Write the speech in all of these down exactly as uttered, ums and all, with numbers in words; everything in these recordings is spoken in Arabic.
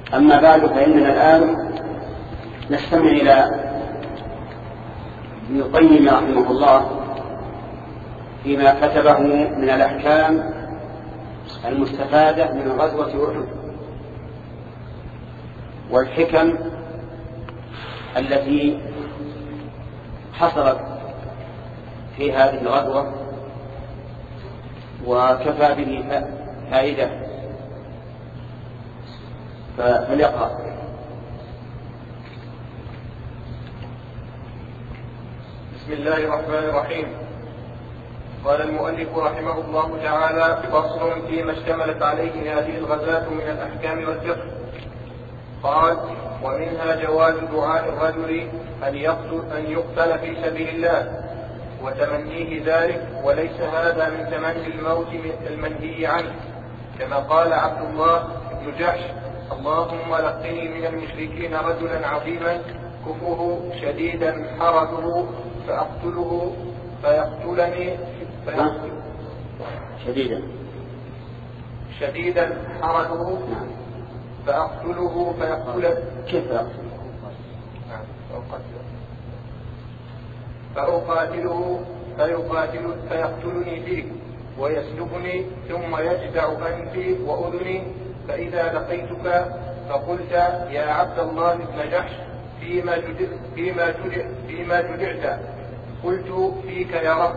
أما بعد، فإننا الآن نستمع إلى ابن القيم رحمه الله فيما كتبه من الأحكام المستفادة من غزوة أحد والحكم التي حصلت في هذه الغزوة، وكفى به فائدة. فليقرأ. بسم الله الرحمن الرحيم. قال المؤلف رحمه الله تعالى: فصل فيما اشتملت عليه هذه الغزاة من الأحكام والفقه. قال: ومنها جواز دعاء الرجل أن يقتل, أن يقتل في سبيل الله وتمنيه ذلك، وليس هذا من تمني الموت المنهي عنه، كما قال عبد الله بن جحش: اللهم لقني من المشركين رجلا عظيما كفه شديدا حرده فأقتله فيقتلني فيقتل شديدا شديدا حرده فأقتله فيقتل كيف فأقاتله فيقاتل فيقتلني فيه ويسلبني ثم يجدع أنفي وأذني، فإذا لقيتك فقلت: يا عبد الله بن جحش، فيما جدع فيما جدع فيما جدعت، قلت: فيك يا رب.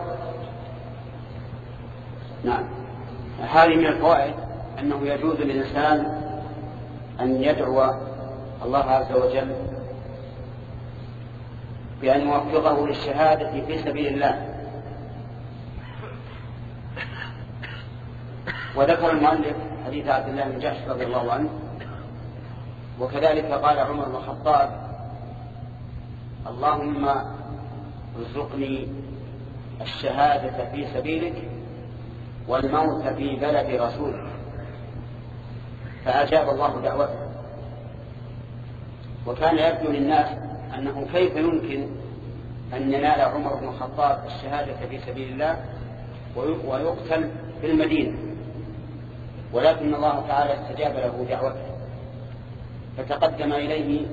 نعم. هذه من الفوائد أنه يجوز للإنسان أن يدعو الله عز وجل بأن يوفقه للشهادة في سبيل الله. وذكر المؤلف حديث عبد الله بن جحش رضي الله عنه، وكذلك قال عمر بن الخطاب: اللهم ارزقني الشهادة في سبيلك والموت في بلد رسولك، فأجاب الله دعوته. وكان يبدو للناس أنه كيف يمكن أن ينال عمر بن الخطاب الشهادة في سبيل الله ويقتل في المدينة، ولكن الله تعالى استجاب له دعوته، فتقدم إليه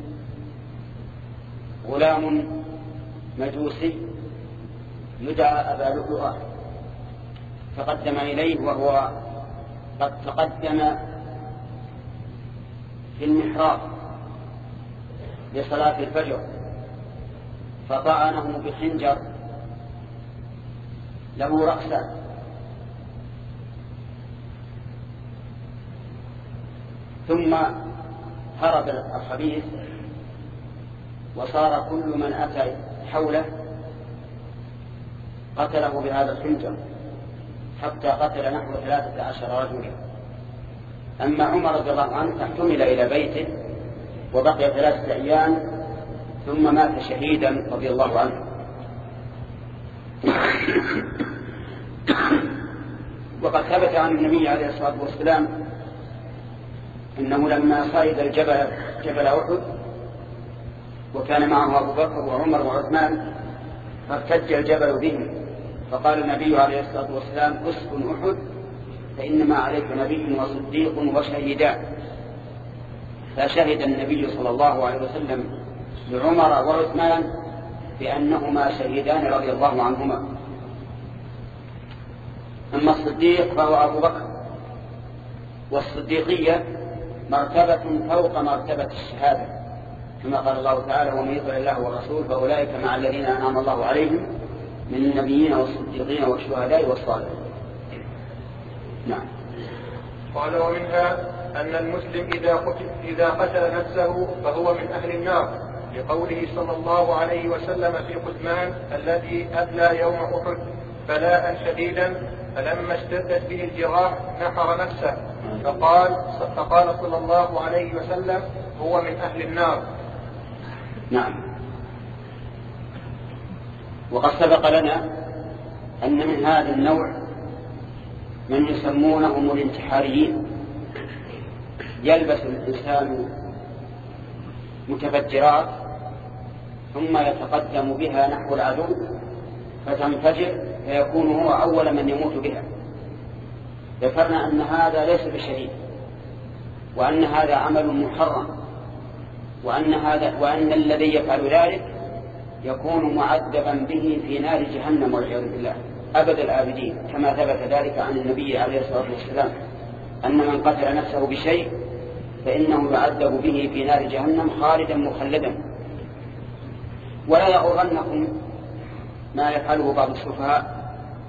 غلام مجوسي يدعى أبا لؤلؤة، تقدم إليه وهو قد تقدم في المحراب لصلاة الفجر، فطعنه بخنجر له رأسان، ثم هرب الخبيث وصار كل من أتى حوله قتله بهذا الخنجر، حتى قتل نحو ثلاثة عشر رجلا. أما عمر رضي الله عنه فاحتمل إلى بيته وبقي ثلاثة أيام ثم مات شهيدا رضي الله عنه. وقد ثبت عن النبي عليه الصلاة والسلام إنه لما صعد الجبل جبل أحد وكان معه أبو بكر وعمر وعثمان فارتج الجبل بهم، فقال النبي عليه الصلاة والسلام: اسكن أحد فإنما عليك نبي وصديق وشهيدان. فشهد النبي صلى الله عليه وسلم لعمر وعثمان بأنهما شهيدان رضي الله عنهما. أما الصديق فهو أبو بكر، والصديقية مرتبة فوق مرتبة الشهادة، كما قال الله تعالى: ومن يطع الله والرسول فأولئك مع الذين أنعم الله عليهم من النبيين والصديقين والشهداء والصالحين. نعم. قال: ومنها أن المسلم إذا قتل, إذا قتل نفسه فهو من أهل النار، لقوله صلى الله عليه وسلم في قثمان الذي أبلى يوم أحد بلاء شديدا، فلما اشتدت به الجراح نحر نفسه، فقال, فقال صلى الله عليه وسلم: هو من أهل النار. نعم. وقد سبق لنا أن من هذا النوع من يسمونهم الانتحاريين، يلبس الإنسان متفجرات ثم يتقدم بها نحو العدو فتنفجر فيكون هو أول من يموت بها. ذكرنا أن هذا ليس بشهيد، وأن هذا عمل محرم، وأن, هذا وأن الذي يفعل ذلك يكون معذبا به في نار جهنم والعياذ بالله أبد الآبدين، كما ثبت ذلك عن النبي عليه الصلاة والسلام أن من قتل نفسه بشيء فإنه يعذب به في نار جهنم خالدا مخلدا. ولا يغرنكم ما يفعله بعض السفهاء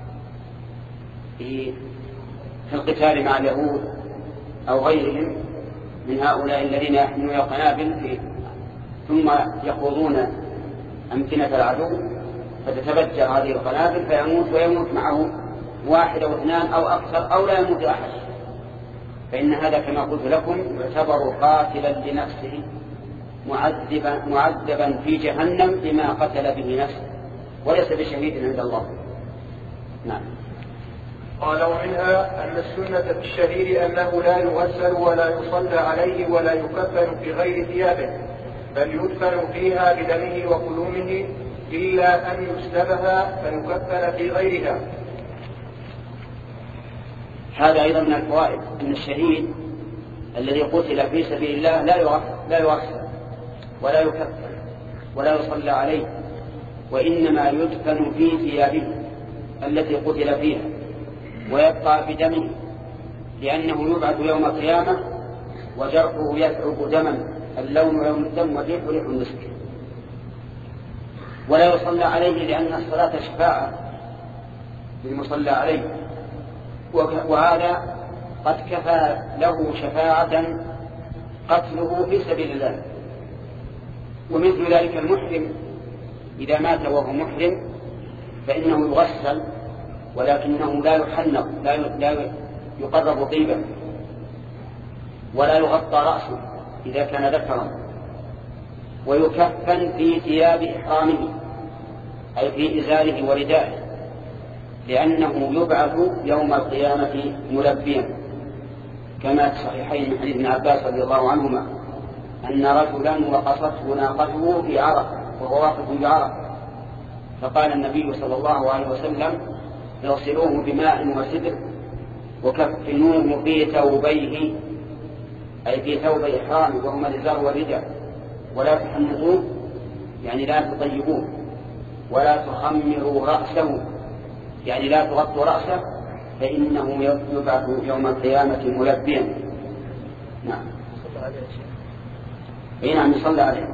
في القتال مع اليهود أو غيرهم من هؤلاء الذين يحملون القنابل ثم يخوضون أمكنة العدو فتتفجر هذه القنابل فيموت ويموت معه واحد أو اثنان أو أكثر أو لا يموت أحد، فإن هذا كما قلت لكم يعتبر قاتلا لنفسه معذبا, معذبا في جهنم بما قتل به نفسه وليس بشهيد عند الله. نعم. قال ومنها أن السنة في الشهيد أنه لا يغسل ولا يصلى عليه ولا يكفن في غير ثيابه، بل يدفن فيها بدمه وقلومه إلا أن يسلبها فيكفن في غيرها. هذا أيضا من الفوائد أن الشهيد الذي قتل في سبيل الله لا يغسل ولا يكفن ولا يصلى عليه، وإنما يدفن في ثيابه التي قتل فيها ويبقى بدمه، لأنه يبعث يوم القيامة وجرحه يثعب دما اللون يوم الدم والريح ريح المسك. ولا يصلى عليه لأن الصلاة شفاعة للمصلى عليه، وهذا قد كفى له شفاعة قتله في سبيل الله. ومثل ذلك المحرم إذا مات وهو محرم فإنه يغسل ولكنه لا يحنط لا يقرب طيبا ولا يغطى رأسه إذا كان ذكرا، ويكفن في ثياب إحرامه أي في إزاره وردائه، لأنه يبعث يوم القيامة ملبيا، كما في الصحيحين من حديث ابن عباس رضي الله عنهما أن رجلا وقصته ناقته في عرفة وهو واقف بعرفة، فقال النبي صلى الله عليه وسلم اغسلوه بماء وسدر وكفنوه في ثوبيه أي في ثوب إحرامه وهما الإزار والرداء، ولا تحنطوه يعني لا تطيبوه، ولا تخمروا رأسه يعني لا تغطوا رأسه، فإنه يبعث يوم القيامة ملبيا. نعم. أي نعم يصلى عليه.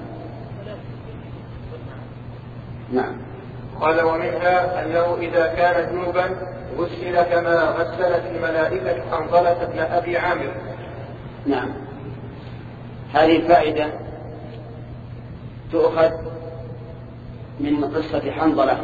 نعم. قال ومنها أنه إذا كان جنبا غسل كما غسلت الملائكة حنظلة بن أبي عامر. نعم. هذه الفائدة تؤخذ من قصة حنظلة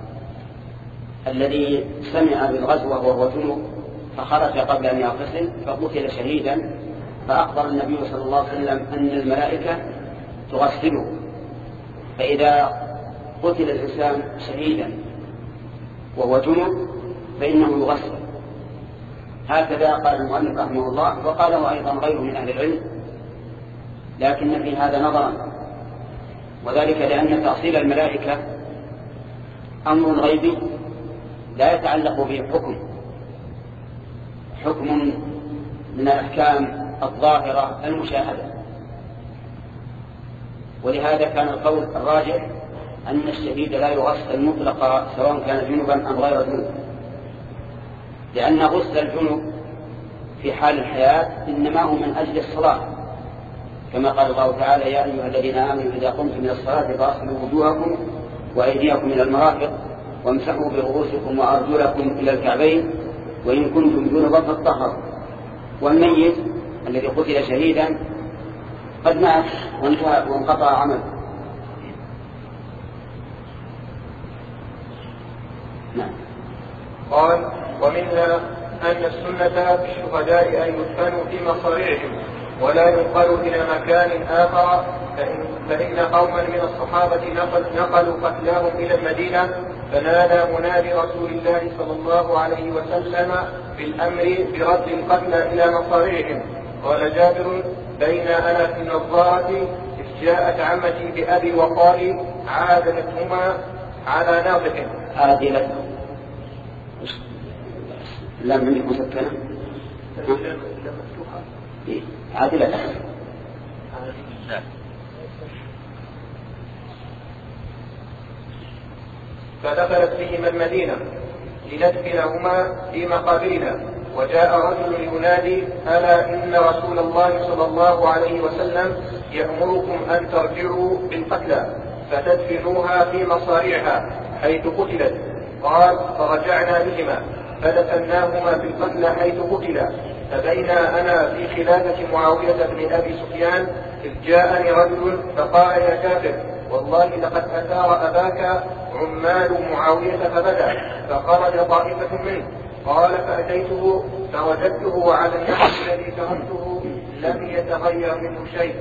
الذي سمع بالغزوة وهو جنوب فخرج قبل أن يغتسل فقتل شهيدا، فأخبر النبي صلى الله عليه وسلم أن الملائكة تغسله، فإذا قتل الإنسان شهيدا وهو جنوب فإنه يغسل. هكذا قال المؤلف رحمه الله، وقاله أيضا غيره من أهل العلم، لكن في هذا نظرا، وذلك لأن تأصيل الملائكة أمر غيبي لا يتعلق به حكم حكم من الأحكام الظاهرة المشاهدة، ولهذا كان القول الراجح أن الشهيد لا يغسل مطلقا سواء كان جنبا أم غير جنب، لأن غسل الجنب في حال الحياة إنما هو من أجل الصلاة، كما قال الله تعالى يا أيها الذين آمنوا إذا قمتم من الصلاة فاغسلوا وجوهكم وأيديكم إلى المرافق وامسحوا برؤوسكم وأرجلكم إلى الكعبين وإن كنتم جنبا فاطهروا. والميت الذي قتل شهيدا قد مات وانتهى وانقطع عمله. نعم. قال ومنها أن السنة في الشهداء أن يدفنوا في مصارعهم ولا ينقلوا إلى مكان آخر، فإن, فإن قوما من الصحابة نقل نقلوا قتلاهم إلى المدينة فنادى منادي رسول الله صلى الله عليه وسلم بالأمر برد القتلى إلى مصارعهم. قال جابر بين أنا في النظارة إذ جاءت عمتي بأبي وقالي عادلتهما على ناطق. عادلتهما لم عندك مسكنة عادلة. فدخلت بهما المدينة لندفنهما في مقابرنا، وجاء رجل ينادي: ألا إن رسول الله صلى الله عليه وسلم يأمركم أن ترجعوا بالقتلى فتدفنوها في مصارعها حيث قتلت. قال: فرجعنا بهما فدفناهما في القتلى حيث قتلا. فبينا أنا في خلافة معاوية بن أبي سفيان إذ جاءني رجل فقال: يا كافر، والله لقد أثار أباك عمال معاوية فبدأ، فخرج طائفة منه. قال: فأتيته فوجدته على النحو الذي تركته لم يتغير منه شيء.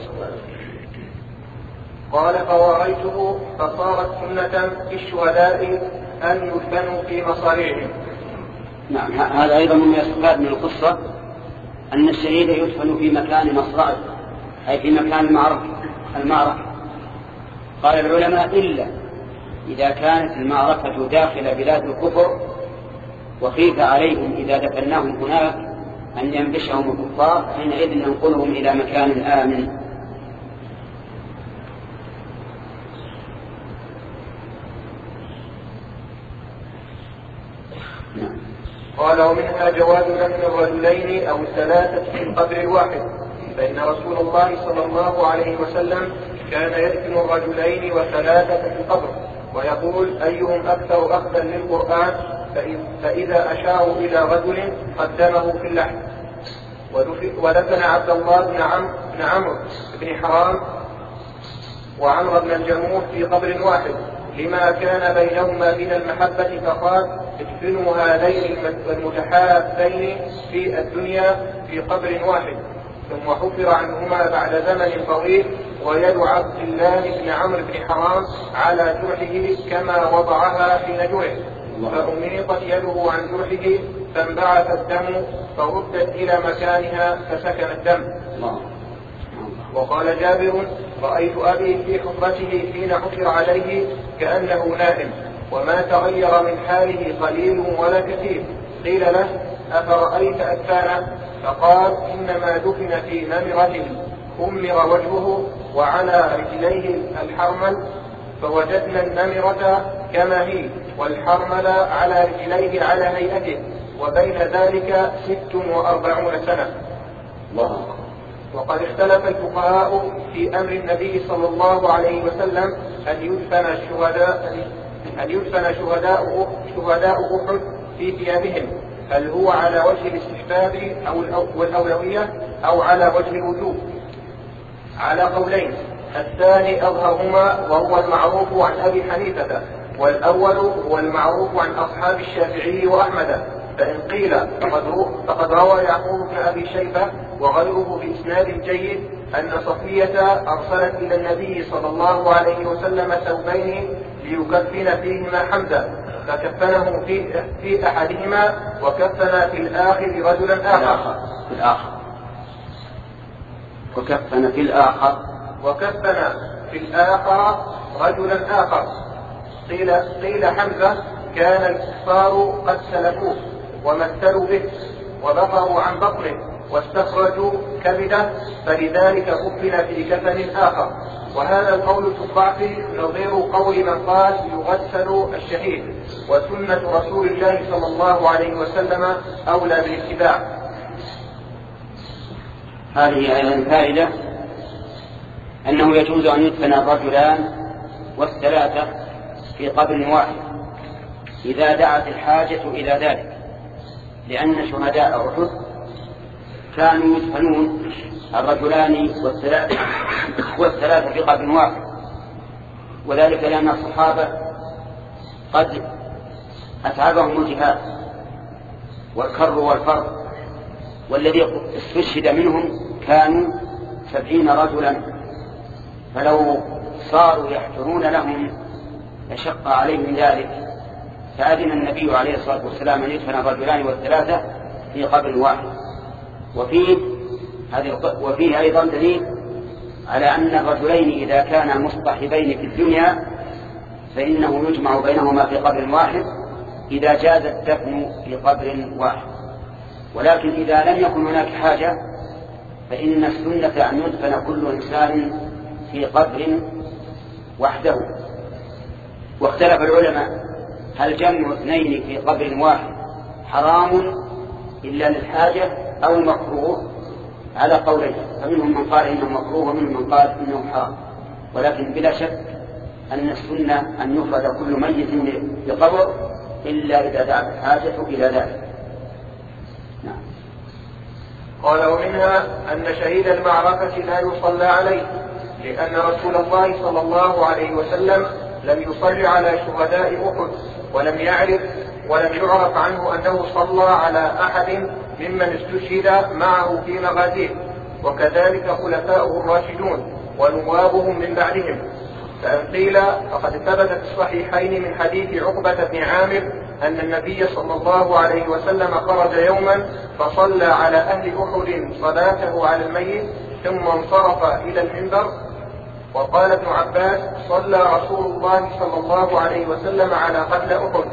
قال: فواريته فصارت سنة في الشهداء أن يدفنوا في مصارعهم. نعم، هذا أيضا من يستفاد من القصة أن الشهيد يدفن في مكان مصرعه، أي في مكان المعركة المعركة قال العلماء: إلا إذا كانت المعركة داخل بلاد الكفر وخيف عليهم إذا دفناهم هناك أن ينبشهم الكفار، حينئذ ننقلهم إلى مكان آمن. قال: ومنها جواز دفن الرجلين أو الثلاثة في القبر الواحد، فإن رسول الله صلى الله عليه وسلم كان يدفن الرجلين وثلاثة في القبر ويقول: أيهم أكثر أخذا للقرآن، فإذا أشاروا إلى رجل قدمه في اللحد. ودفن عبد الله بن عمرو بن حرام وعمرو بن الجموح في قبر واحد لما كان بينهما من المحبة، فقال: ادفنوا هذين المتحابين في الدنيا في قبر واحد. ثم حفر عنهما بعد زمن طويل، ويد عبد الله بن عمرو بن حرام على جرحه كما وضعها حين جرح، فأميطت يده عن جرحه فانبعث الدم فردت إلى مكانها فسكن الدم. وقال جابر: رأيت أبي في حفرته حين حفر عليه كأنه نائم، وما تغير من حاله قليل ولا كثير. قيل له: أفرأيت أدفانه؟ فقال: إنما دفن في نمرة أمر وجهه وعلى رجليه الحرمل، فوجدنا النمرة كما هي والحرمل على رجليه على هيئته، وبين ذلك ست وأربعون سنة. الله. وقد اختلف الفقهاء في أمر النبي صلى الله عليه وسلم أن يدفن الشهداء أن يدفن شهداء شهداء أحد في ثيابهم، هل هو على وجه الاستحباب أو الأولوية أو على وجه الوجوب؟ على قولين، الثاني أظهرهما وهو المعروف عن أبي حنيفة، والأول هو المعروف عن أصحاب الشافعي وأحمد. فإن قيل فقد روى يعقوب بن أبي شيبة وغيره بإسناد جيد أن صفية أرسلت إلى النبي صلى الله عليه وسلم ثوبين ليكفن فيهما حمزة، فكفنه في, في أحدهما وكفن في الآخر رجلا آخر في الآخر وكفن في الآخر وكفن في الآخر رجلا آخر. قيل, قيل حمزة كان الكفار قد سلكوه ومثلوا به وبقروا عن بطنه واستخرجوا كبده، فلذلك كفن في كفن آخر. وهذا القول في الضعف نظير قول من قال يغسل الشهيد، وسنة رسول الله صلى الله عليه وسلم أولى بالاتباع. هذه أيضا فائدة أنه يجوز أن يدفن الرجلان والثلاثة في قبر واحد إذا دعت الحاجة إلى ذلك، لأن شهداء أحد كانوا يدفنون الرجلان والثلاثة والثلاثة في قبر واحد، وذلك لأن الصحابة قد أتعبهم الجهاد والكر والفر، والذي استشهد منهم كانوا سبعين رجلا، فلو صاروا يحفرون لهم لشق عليهم ذلك، فأذن النبي عليه الصلاة والسلام أن يدفن الرجلان والثلاثة في قبر واحد. وفيه وفيه أيضا دليل على أن الرجلين إذا كانا مصطحبين في الدنيا فإنه يجمع بينهما في قبر واحد إذا جاز الدفن في قبر واحد. ولكن إذا لم يكن هناك حاجة فإن السنة أن يدفن كل إنسان في قبر وحده. واختلف العلماء هل جمع اثنين في قبر واحد حرام إلا للحاجة أو مكروه، على قولين، فمنهم من قال إنه مكروه ومنهم من قال إنه حرام. ولكن بلا شك أن السنة أن يفرد كل ميت بقبر إلا إذا دعت الحاجة إلى ذلك. نعم. قال ومنها أن شهيد المعركة لا يصلى عليه، لأن رسول الله صلى الله عليه وسلم لم يصلي على شهداء أحد، ولم يعرف ولم يعرف عنه أنه صلى على أحد ممن استشهد معه في مغازيه، وكذلك خلفاؤه الراشدون ونوابهم من بعدهم. فإن قيل فقد ثبت في الصحيحين من حديث عقبة بن عامر أن النبي صلى الله عليه وسلم خرج يوما فصلى على أهل أحد صلاته على الميت ثم انصرف إلى المنبر. وقال ابن عباس صلى رسول الله صلى الله عليه وسلم على قتل أحد.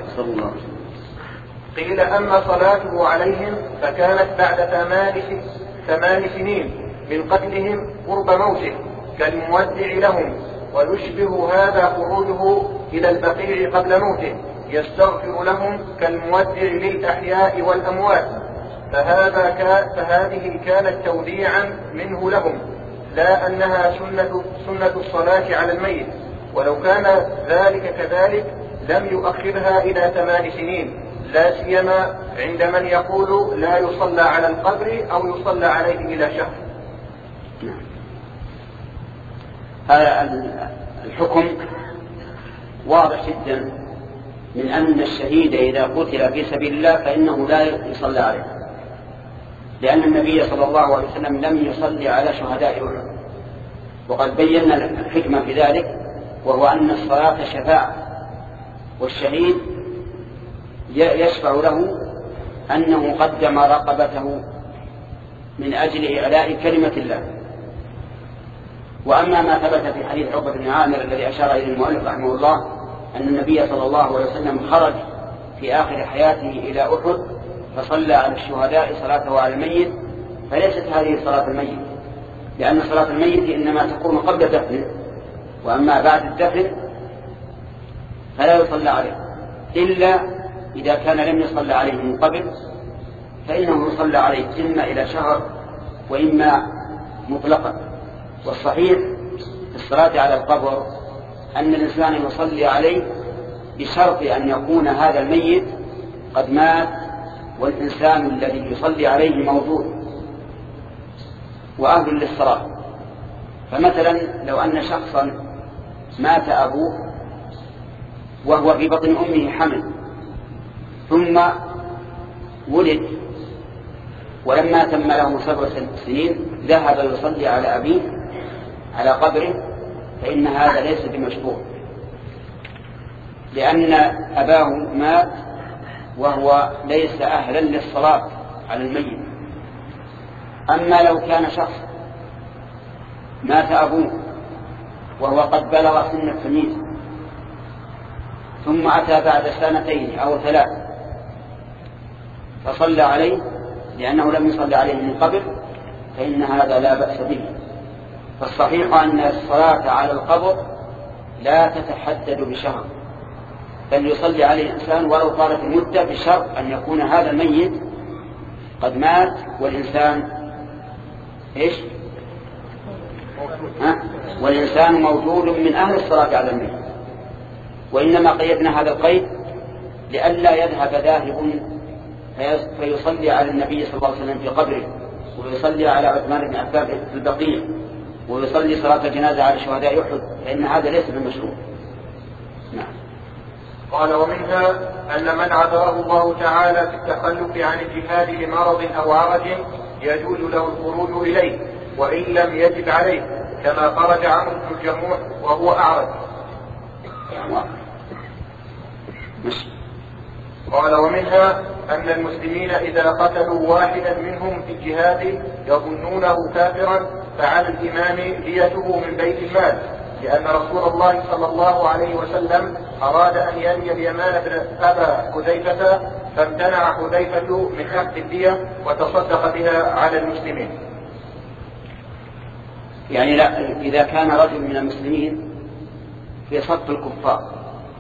قيل أما صلاته عليهم فكانت بعد ثمان ثمان سنين من قتلهم قرب موته كالمودع لهم، ويشبه هذا خروجه إلى البقيع قبل موته يستغفر لهم كالمودع للأحياء والأموات. فهذا كان فهذه كانت توديعا منه لهم، لا أنها سنة, سنة الصلاة على الميت. ولو كان ذلك كذلك لم يؤخرها إلى ثمان سنين، لا سيما عند من يقول لا يصلى على القبر أو يصلى عليه إلى شهر. هذا الحكم واضح جدا من أن الشهيد إذا قتل في سبيل الله فإنه لا يصلى عليه، لأن النبي صلى الله عليه وسلم لم يصلي على شهداء أحد، وقد بينا الحكمة في ذلك، وهو أن الصلاة شفاعة، والشهيد يشفع له أنه قدم رقبته من أجل إعلاء كلمة الله. وأما ما ثبت في حديث عقبة بن عامر الذي أشار إليه المؤلف رحمه الله أن النبي صلى الله عليه وسلم خرج في آخر حياته إلى أحد فصلى على الشهداء صلاته على الميت، فليست هذه صلاة الميت، لأن صلاة الميت إنما تكون قبل دفنه، وأما بعد الدفن فلا يصلى عليه إلا إذا كان لم يصلى عليه من قبل، فإنه يصلى عليه إما إلى شهر وإما مطلقا. والصحيح في الصلاة على القبر أن الإنسان يصلي عليه بشرط أن يكون هذا الميت قد مات والإنسان الذي يصلي عليه موجود وأهل للصلاة. فمثلا لو أن شخصا مات أبوه وهو في بطن أمه حمل، ثم ولد ولما تم له سبع سنين ذهب يصلي على أبيه على قبره، فإن هذا ليس بمشروع، لأن أباه مات وهو ليس أهلا للصلاة على الميت. أما لو كان شخص مات أبوه وهو قد بلغ سن التمييز ثم أتى بعد سنتين أو ثلاث فصلى عليه لأنه لم يصلي عليه من قبل، فإن هذا لا بأس به. فالصحيح أن الصلاة على القبر لا تتحدد بشهر، بل يصلي عليه الإنسان ولو طالت المدة بشرط أن يكون هذا الميت قد مات والإنسان إيش؟ ها؟ والإنسان موجود من أهل الصلاة على الميت. وإنما قيدنا هذا القيد لئلا يذهب ذاهب فيصلي على النبي صلى الله عليه وسلم في قبره، ويصلي على عثمان بن عفان في البقيع، ويصلي صلاة الجنازة على شهداء أحد، فإن هذا ليس بالمشروع. نعم. قال ومنها أن من عذره الله تعالى في التخلف عن الجهاد لمرض أو عرج يجوز له الخروج إليه وإن لم يجب عليه، كما خرج عمرو بن الجموح وهو أعرج. قال ومنها أن المسلمين إذا قتلوا واحدا منهم في الجهاد يظنونه كافرا فعلى الإمام ديته من بيت المال، لأن رسول الله صلى الله عليه وسلم أراد أن يلي اليمان بن أبا حذيفة فامتنع حذيفة من أخذ الدية وتصدق بها على المسلمين. يعني لا، إذا كان رجل من المسلمين في صف الكفار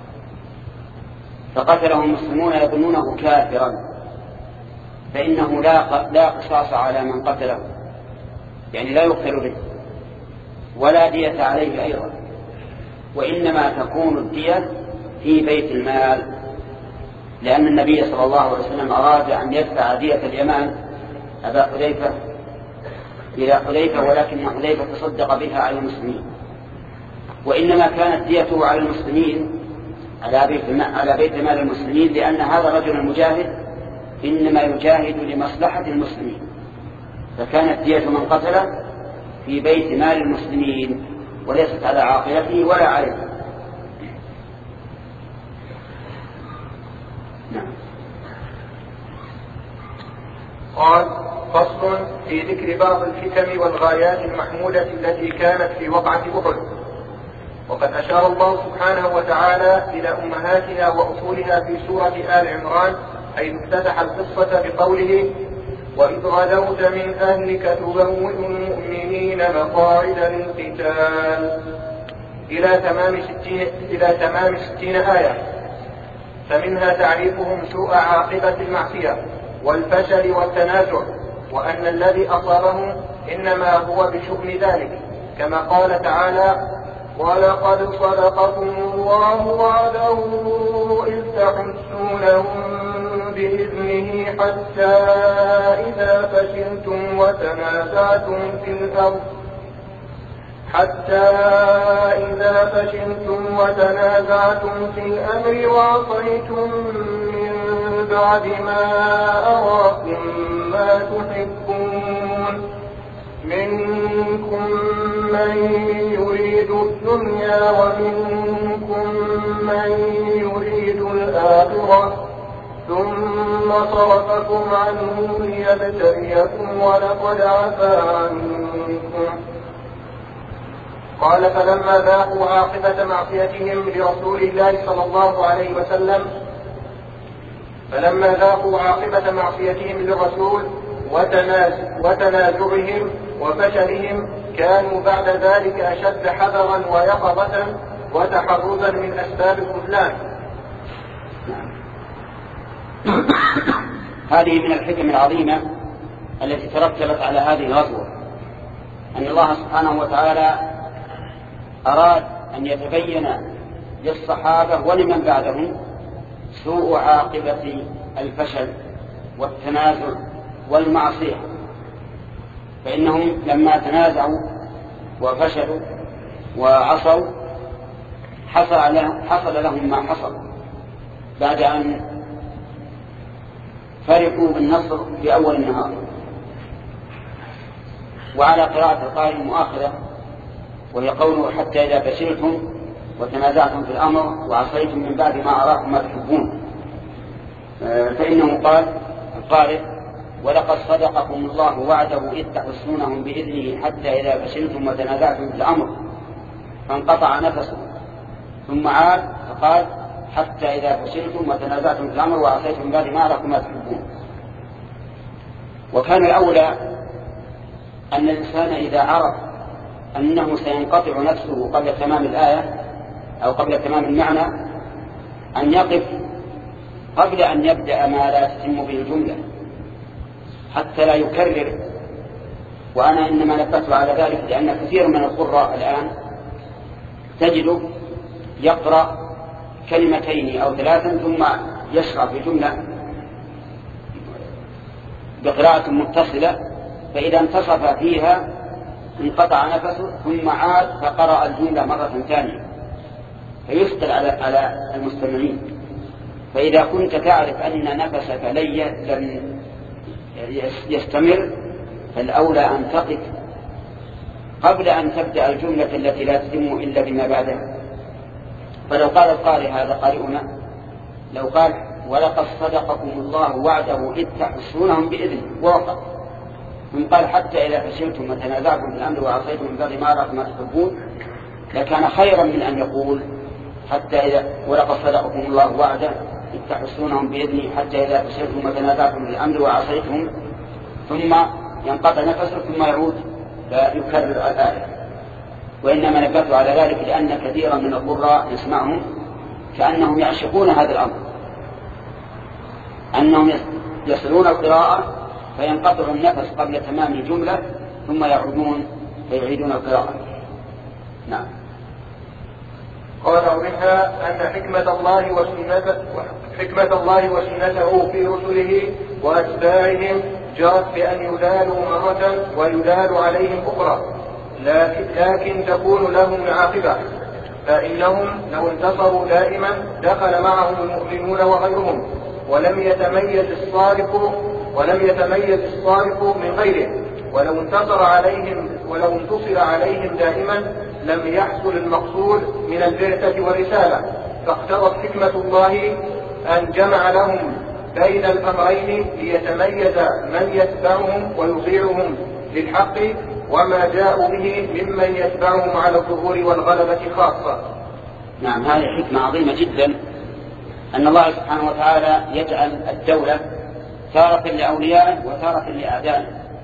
فقتله المسلمون يظنونه كافرا فإنه لا لا قصاص على من قتله، يعني لا يقتل به ولا دية عليه أيضا، وإنما تكون الدية في بيت المال، لأن النبي صلى الله عليه وسلم أراد أن يدفع دية اليمان أبا حذيفة إلى حذيفة، ولكن حذيفة تصدق بها على المسلمين، وإنما كانت ديته على المسلمين على بيت على بيت مال المسلمين، لأن هذا الرجل المجاهد إنما يجاهد لمصلحة المسلمين، فكانت دية من قتله في بيت مال المسلمين وليست على عاقلته ولا عليه. نعم. قال: فصل في ذكر بعض الحكم والغايات المحمودة التي كانت في وقعة أحد. وقد أشار الله سبحانه وتعالى إلى أمهاتها وأصولها في سورة آل عمران، حيث افتتح القصة بقوله: وإذ غدوت من أهلك تبوئ المؤمنين مقاعد للقتال، إلى تمام ستين, إلى تمام ستين آية، فمنها تعريفهم سوء عاقبة المعصية والفشل والتنازع، وأن الذي أصابهم إنما هو بشؤم ذلك، كما قال تعالى: ولقد صدقكم الله وعده إذ تحسونهم بإذنه حتى إذا فشلتم وتنازعتم في الأرض حتى إذا فشلتم وتنازعتم في الأمر وعصيتم من بعد ما أراكم ما تحبون، منكم من يريد الدنيا ومنكم من يريد الآخرة، ثم صرفكم عنه ليبتليكم ولقد عفا عنكم. قال: فلما ذاقوا عاقبة معصيتهم لرسول الله صلى الله عليه وسلم فلما ذاقوا عاقبة معصيتهم للرسول وتنازعهم وفشلهم كانوا بعد ذلك أشد حذرا ويقظة وتحرزا من أسباب الخذلان. هذه من الحكم العظيمة التي ترتبت على هذه الغزوة، أن الله سبحانه وتعالى أراد أن يتبين للصحابة ولمن بعدهم سوء عاقبة الفشل والتنازع والمعصية، فإنهم لما تنازعوا وفشلوا وعصوا حصل لهم, حصل لهم ما حصل بعد أن فرحوا بالنصر في أول النهار. وعلى قراءة القارئ المؤخرة وهي قوله: حتى إذا فشلتم وتنازعتم في الأمر وعصيتم من بعد ما أراكم ما تحبون، فإنه قال القارئ: ولقد صدقكم الله وعده إذ تحسونهم بإذنه حتى إذا فشلتم وتنازعتم في الأمر فانقطع نفسه، ثم عاد فقال: حتى إذا فشلتم وتنازعتم في الأمر وعصيتم من بعد ما أراكم ما تحبون. وكان الأولى أن الإنسان إذا عرف أنه سينقطع نفسه قبل تمام الآية أو قبل تمام المعنى أن يقف قبل أن يبدأ ما لا تتم به الجملة حتى لا يكرر. وأنا إنما نبهت على ذلك لأن كثير من القراء الآن تجد يقرأ كلمتين أو ثلاثا ثم يشرع في جملة بقراءة متصلة، فإذا انتصف فيها انقطع نفسه ثم عاد فقرأ الجملة مرة ثانية فيثقل على على المستمعين. فإذا كنت تعرف أن نفسك لن يستمر فالأولى أن تقف قبل أن تبدأ الجملة التي لا تتم إلا بما بعدها. فلو قال القارئ هذا قارئنا لو قال: ولقد صدقكم الله وعده إذ تحسونهم بإذنه ووقف، من قال: حتى إذا فشلتم وتنازعتم في الأمر وعصيتم من بعد ما أراكم ما تحبون، لكان خيرا من أن يقول: حتى إذا ولقد صدقكم الله وعده إذ تحسونهم بإذنه حتى إذا فشلتم وتنازعتم في الأمر وعصيتم، ثم ينقطع نفسه ثم يعود فيكرر الآية. وإنما نبهت على ذلك لأن كثيرا من القراء نسمعهم كأنهم يعشقون هذا الأمر، أنهم يصلون القراءة فينقطع النفس قبل تمام الجملة ثم يعودون فيعيدون القراءة. نعم. قال ومنها أن حكمة الله وسنته حكمة الله وسنته في رسله وأتباعهم جرت بأن يدالوا مرة ويدال عليهم أخرى، لكن, لكن تكون لهم عاقبة، فإنهم لو انتصروا دائما دخل معهم المؤمنون وغيرهم، ولم يتميز الصارف ولم يتميز الصارف من غيره، ولو انتصر عليهم ولو انتصر عليهم دائما لم يحصل المقصود من البعثة والرسالة. فاقتضت حكمة الله أن جمع لهم بين الأمرين ليتميز من يتبعهم ويطيعهم للحق وما جاءوا به ممن يتبعهم على الظهور والغلبة خاصة. نعم، هذه حكمة عظيمة جدا، أن الله سبحانه وتعالى يجعل الدولة تارة لأوليائه وتارة لأعدائه،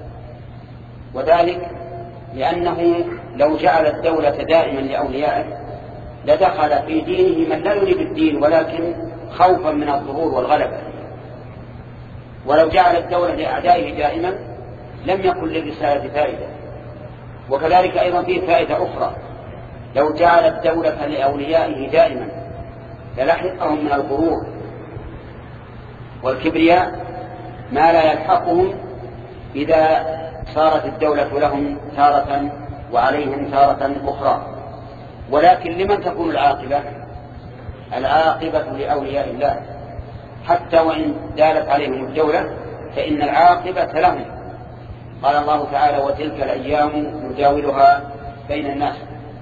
وذلك لأنه لو جعل الدولة دائما لأوليائه لدخل في دينه من لا يريد الدين ولكن خوفا من الظهور والغلبة، ولو جعل الدولة لأعدائه دائما لم يكن للرسالة فائدة. وكذلك أيضا فيه فائدة أخرى، لو جعل الدولة لأوليائه دائما للحقهم من الغرور والكبرياء ما لا يلحقهم إذا صارت الدولة لهم تارة وعليهم تارة أخرى. ولكن لمن تكون العاقبة؟ العاقبة لأولياء الله، حتى وإن دالت عليهم الدولة فإن العاقبة لهم. قال الله تعالى وتلك الأيام نداولها بين الناس.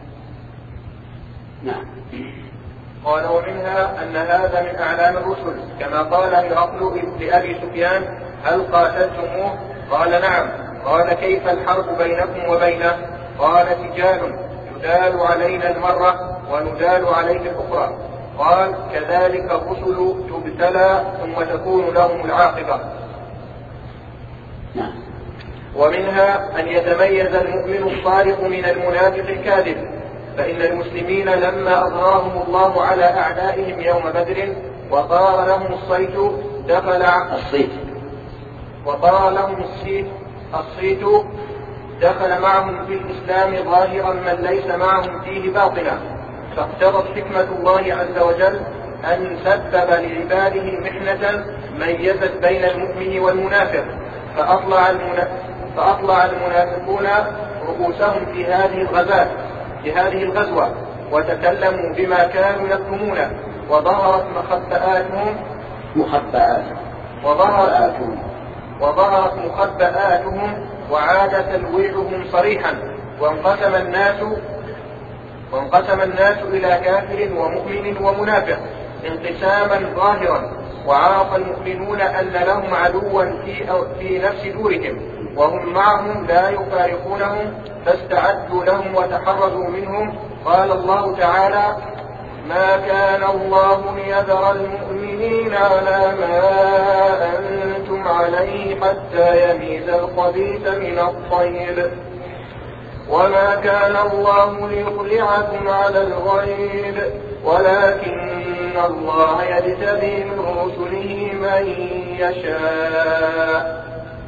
نعم. قال ومنها أن هذا من أعلام الرسل، كما قال هرقل لأبي سفيان هل قاتلتموه؟ قال نعم. قال كيف الحرب بينكم وبينه؟ قال سجال يدال علينا المرة وندال عليه الأخرى. قال كذلك الرسل تبتلى ثم تكون لهم العاقبة. نعم. ومنها أن يتميز المؤمن الصادق من المنافق الكاذب، فإن المسلمين لما أظهرهم الله على أعدائهم يوم بدر وطار لهم الصيت دخل الصيت وطار لهم الصيت الصيت دخل معهم في الإسلام ظاهرا من ليس معهم فيه باطنا. فاقتضت حكمة الله عز وجل أن سبب لعباده محنة ميزت بين المؤمن والمنافق، فأطلع, المنا... فأطلع المنافقون رؤوسهم في هذه الغزاة في هذه الغزوة وتكلموا بما كانوا يكتمونه، وظهرت مخبئاتهم مخبئات وظهرت وظهرت مخبئاتهم وعاد تلويحهم صريحا، وانقسم الناس وانقسم الناس إلى كافر ومؤمن ومنافق انقساما ظاهرا، وعرف المؤمنون أن لهم عدوا في, في نفس دورهم وهم معهم لا يفارقونهم، فاستعدوا لهم وتحرزوا منهم. قال الله تعالى ما كان الله ليذر المؤمنين على ما أنتم عليه حتى يميز الخبيث من الطيب وما كان الله ليطلعكم على الغيب ولكن الله يجتبي من رسله من يشاء،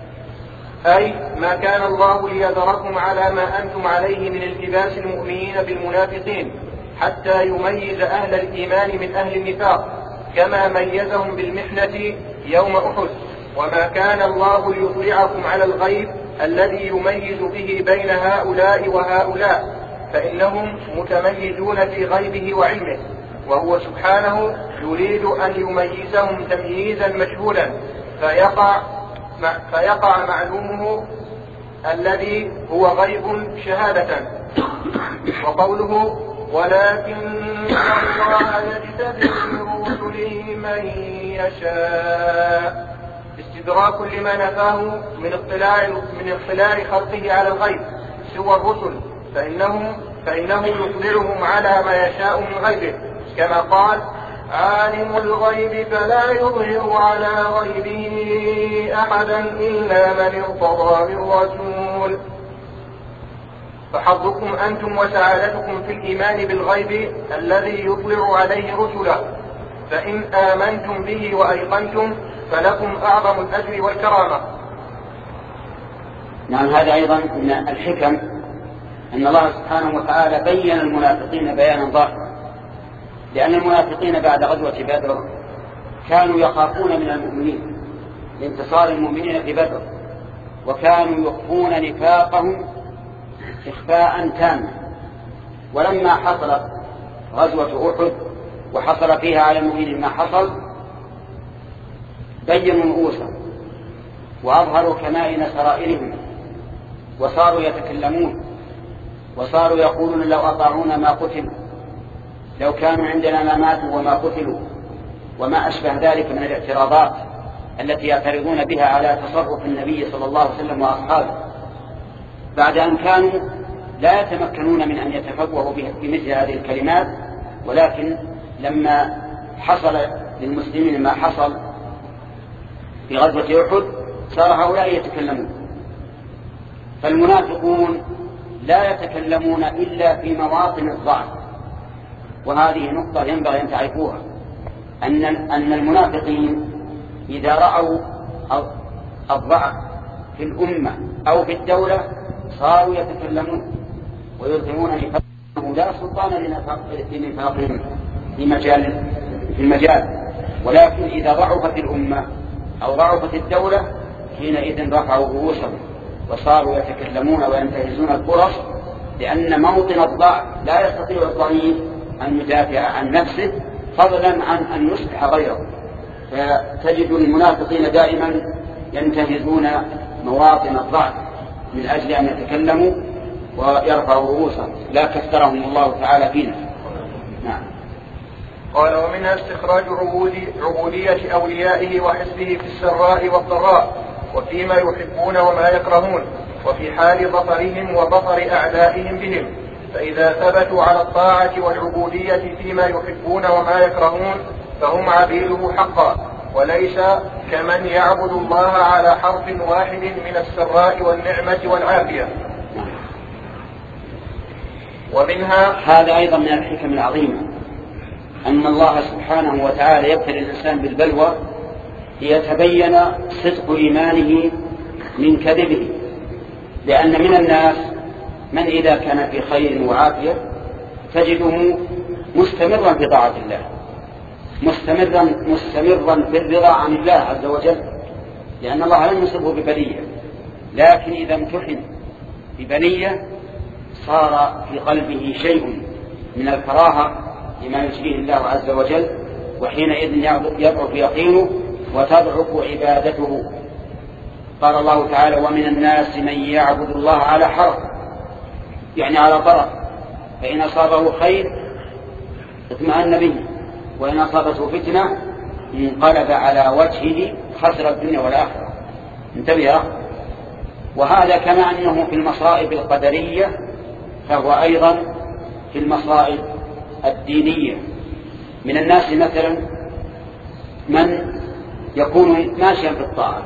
أي ما كان الله ليذركم على ما أنتم عليه من التباس المؤمنين بالمنافقين حتى يميز أهل الإيمان من أهل النفاق كما ميزهم بالمحنة يوم أحد. وما كان الله ليطلعكم على الغيب الذي يميز به بين هؤلاء وهؤلاء، فإنهم متميزون في غيبه وعلمه، وهو سبحانه يريد أن يميزهم تمييزا مشهودا فيقع, فيقع معلومه الذي هو غيب شهادة. وقوله ولكن الله يجتبي من رسله من يشاء استدراك لما نفاه من اطلاع من اطلاع خلقه على الغيب سوى الرسل، فإنه فإنه يطلعهم على ما يشاء من غيبه، كما قال عالم الغيب فلا يظهر على غيبه أحدا إلا من ارتضى من رسول فحظكم أنتم وسعادتكم في الإيمان بالغيب الذي يطلع عليه رسله، فإن آمنتم به وأيقنتم فلكم أعظم الأجر والكرامة. نعم، هذا أيضا من الحكم أن الله سبحانه وتعالى بين المنافقين بيانا ظاهرا، لأن المنافقين بعد غزوة بدر كانوا يخافون من المؤمنين لانتصار المؤمنين في بدر، وكانوا يخفون نفاقهم إخفاء تاما. ولما حصلت غزوة أحد وحصل فيها على المؤمنين ما حصل بينوا رؤوسهم وأظهروا كمائن سرائرهم، وصاروا يتكلمون وصاروا يقولون لو أطاعونا ما قتلوا، لو كانوا عندنا ما ماتوا وما قتلوا، وما أشبه ذلك من الاعتراضات التي يعترضون بها على تصرف النبي صلى الله عليه وسلم وأصحابه، بعد أن كانوا لا يتمكنون من أن يتفوهوا بمثل هذه الكلمات. ولكن لما حصل للمسلمين ما حصل في غزوة أحد صار هؤلاء يتكلمون. فالمنافقون لا يتكلمون إلا في مواطن الضعف، وهذه نقطة ينبغي أن تعرفوها، أن أن المنافقين إذا رأوا الضعف في الأمة أو في الدولة صاروا يتكلمون ويظهرون نفاقهم، لا سلطان لنفاقهم في مجال في المجال ولكن إذا ضعفت الأمة أو ضعفت الدولة حينئذ رفعوا رؤوسهم وصاروا يتكلمون وينتهزون الفرص، لأن موطن الضعف لا يستطيع الضعيف أن يدافع عن نفسه فضلا عن أن يصلح غيره. فتجد المنافقين دائما ينتهزون مواطن الضعف من أجل أن يتكلموا ويرفعوا رؤوسهم، لا كثرهم الله تعالى فينا. نعم. قال: ومنها استخراج عبودية أوليائه وحسبه في السراء والضراء، وفيما يحبون وما يكرهون، وفي حال ظفرهم وظفر أعدائهم بهم، فإذا ثبتوا على الطاعة والعبودية فيما يحبون وما يكرهون فهم عبيده حقا، وليس كمن يعبد الله على حرف واحد من السراء والنعمة والعافية. ومنها هذا أيضا من الحكم العظيمة أن الله سبحانه وتعالى يبتلي الإنسان بالبلوى ليتبين صدق إيمانه من كذبه، لأن من الناس من إذا كان في خير وعافية تجده مستمرا في طاعة الله، مستمرا مستمرا في الرضا عن الله عز وجل، لأن الله لم يصبه ببلية. لكن إذا امتحن ببلية صار في قلبه شيء من الكراهة لما يجريه الله عز وجل، وحينئذ يضعف يقينه وتضعف عبادته. قال الله تعالى: ومن الناس من يعبد الله على حرف، يعني على طرف، فإن أصابه خير اطمأن به، وإن أصابته فتنة انقلب على وجهه خسر الدنيا والآخرة. انتبه. وهذا كما أنه في المصائب القدرية فهو أيضا في المصائب الدينية. من الناس مثلا من يكون ماشيا في الطاعة،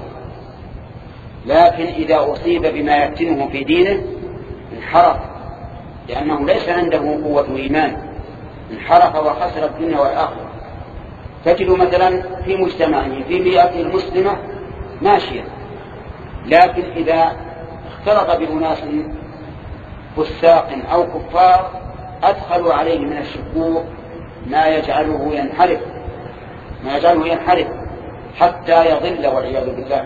لكن إذا أصيب بما يفتنه في دينه انحرف، لأنه ليس عنده قوة إيمان، انحرف وخسر الدنيا والآخرة. تجد مثلا في مجتمعه في بيئته المسلمة ماشيا، لكن إذا اختلط بأناس فساق أو كفار أدخلوا عليه من الشكوك ما يجعله ينحرف ما يجعله ينحرف حتى يضل والعياذ بالله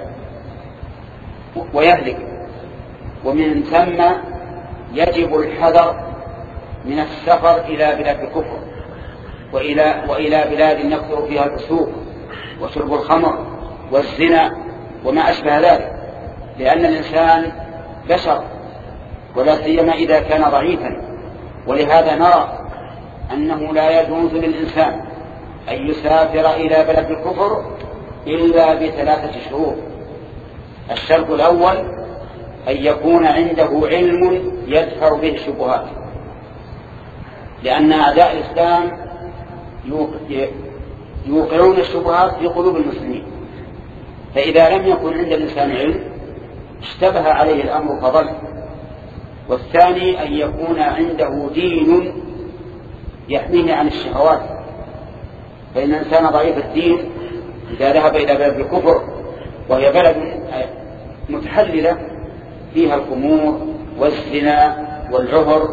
ويهلك. ومن ثم يجب الحذر من السفر إلى بلاد الكفر وإلى, وإلى بلاد يكثر فيها الفسوق وشرب الخمر والزنا وما أشبه ذلك، لأن الإنسان بشر ولا سيما إذا كان ضعيفا. ولهذا نرى أنه لا يجوز للإنسان أن يسافر إلى بلد الكفر إلا بثلاثة شروط. الشرط الأول أن يكون عنده علم يدفع به الشبهات، لأن أعداء الإسلام يوقعون الشبهات في قلوب المسلمين، فإذا لم يكن عند الإنسان علم اشتبه عليه الأمر فضل. والثاني أن يكون عنده دين يحميه عن الشهوات، فإن الإنسان ضعيف الدين إذا ذهب إلى بلد الكفر وهي بلد متحللة فيها الخمور والزنا والعهر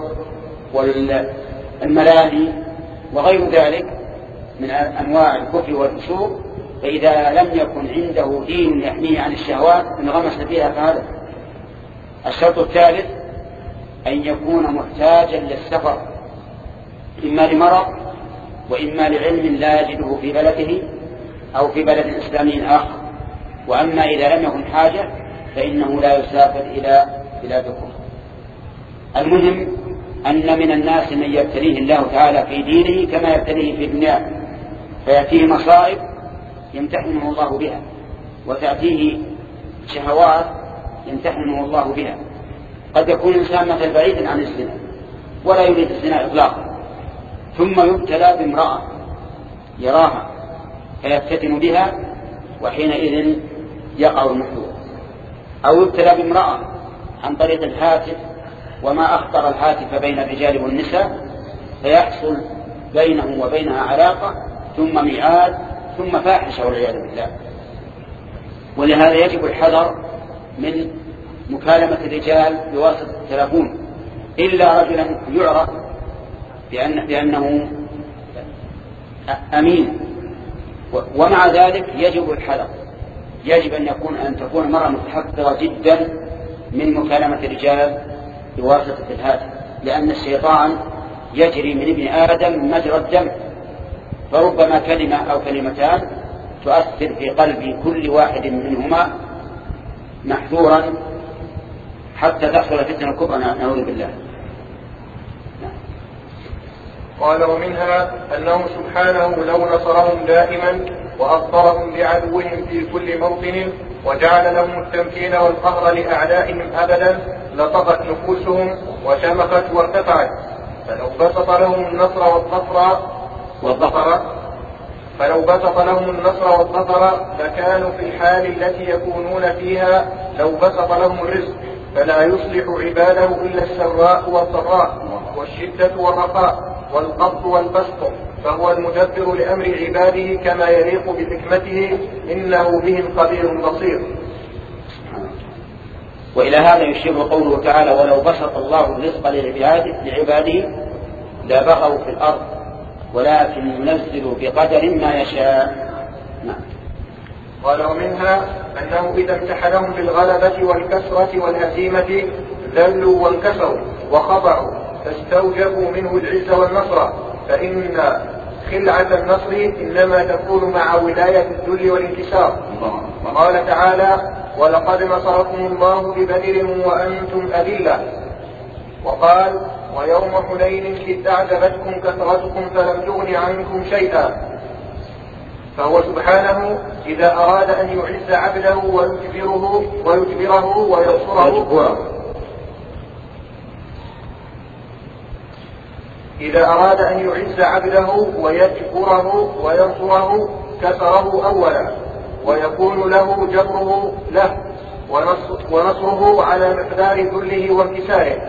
والملاهي وغير ذلك من أنواع الكفر والفسوق، فإذا لم يكن عنده دين يحميه عن الشهوات انغمس فيها فهذا. الشرط الثالث أن يكون محتاجا للسفر، إما لمرض وإما لعلم لا يجده في بلده أو في بلد إسلامي آخر. وأما إذا لم يكن حاجة فإنه لا يسافر إلى بلاد الكفر. المهم أن من الناس من يبتليه الله تعالى في دينه كما يبتليه في دنياه، فيأتيه مصائب يمتحنه الله بها، وتأتيه شهوات يمتحنه الله بها. قد يكون الإنسان مثل بعيد عن الزنا ولا يريد الزنا إطلاقا، ثم يبتلى بامرأة يراها فيفتتن بها وحينئذ يقع المحذور، أو يبتلى بامرأة عن طريق الهاتف وما أخطر الهاتف بين الرجال والنساء فيحصل بينه وبينها علاقة ثم ميعاد ثم فاحشة والعياذ بالله. ولهذا يجب الحذر من مكالمة الرجال بواسطة التلفون إلا رجلا يعرف بأن بأنه أمين. ومع ذلك يجب الحذر، يجب أن يكون أن تكون المرأة متحذرة جدا من مكالمة الرجال بواسطة الهاتف، لأن الشيطان يجري من ابن آدم مجرى الدم، فربما كلمة أو كلمتان تؤثر في قلب كل واحد منهما محذورا حتى تحصل فتنة كبرى نعوذ بالله. قال ومنها أنه سبحانه لو نصرهم دائما وأظفرهم بعدوهم في كل موطن وجعل لهم التمكين والقهر لأعدائهم أبدا لطغت نفوسهم وشمخت وارتفعت، فلو بسط لهم النصر والظفر والظفر فلو بسط لهم النصر والظفر لكانوا في الحال التي يكونون فيها لو بسط لهم الرزق، فلا يصلح عباده إلا السراء والضراء والشدة والرخاء والقبض والبسط، فهو المدبر لأمر عباده كما يليق بحكمته، إنه بهم خبير بصير. وإلى هذا يشير قوله تعالى ولو بسط الله الرزق لعباده لبغوا في الأرض ولكن ينزل بقدر ما يشاء. نعم. قال ومنها أنه إذا امتحنهم بالغلبة والكسرة والهزيمة ذلوا وانكسروا وخضعوا فاستوجبوا منه العز والنصر، فإن خلعة النصر إنما تكون مع ولاية الذل والانكسار. وقال تعالى ولقد نصركم الله ببدر وأنتم أذلة. وقال ويوم حنين إذ أعجبتكم كثرتكم فلم تغن عنكم شيئا. فهو سبحانه إذا أراد أن يعز عبده ويجبره ويجبره وينصره إذا أراد أن يعز عبده ويجبره وينصره كسره أولا، ويكون له جبره له ونصره على مقدار ذله وانكساره.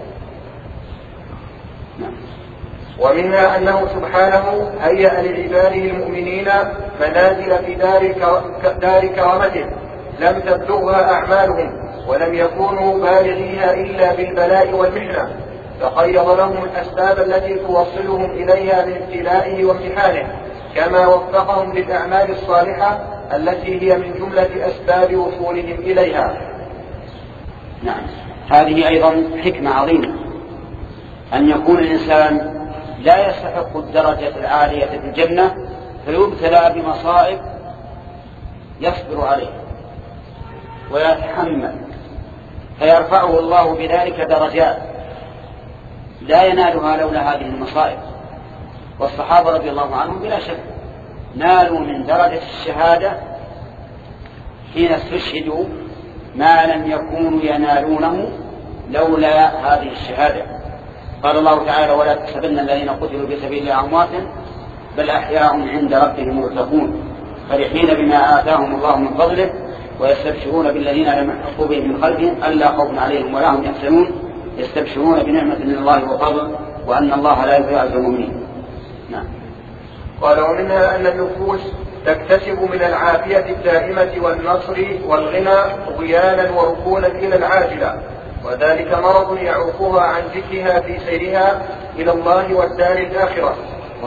ومنها أنه سبحانه هيأ لعباده المؤمنين منازل في دار كرامته لم تبلغها أعمالهم ولم يكونوا بالغيها إلا بالبلاء والمحنة، فقيض لهم الأسباب التي توصلهم إليها من ابتلائه وامتحانه، كما وفقهم للأعمال الصالحة التي هي من جملة أسباب وصولهم إليها. نعم. هذه أيضا حكمة عظيمة أن يكون الإنسان لا يستحق الدرجة العالية في الجنة فيبتلى بمصائب يصبر عليه ويتحمل فيرفعه الله بذلك درجات لا ينالها لولا هذه المصائب. والصحابة رضي الله عنهم بلا شك نالوا من درجة الشهادة حين استشهدوا ما لم يكونوا ينالونه لولا هذه الشهادة. قال الله تعالى ولا تحسبن الذين قتلوا في سبيل الله أمواتا بل أحياء عند ربهم يرزقون فرحين بما آتاهم الله من فضله ويستبشرون بالذين لم يلحقوا بهم من خلفهم ألا خوف عليهم ولا هم يحزنون يستبشرون بنعمة من الله وفضل وأن الله لا يضيع أجر المؤمنين. نعم. قال ومنها أن النفوس تكتسب من العافية الدائمة والنصر والغنى طغيانا وركونا إلى العاجلة، وذلك مرض يعوقها عن ذكرها في سيرها إلى الله والدار الآخرة.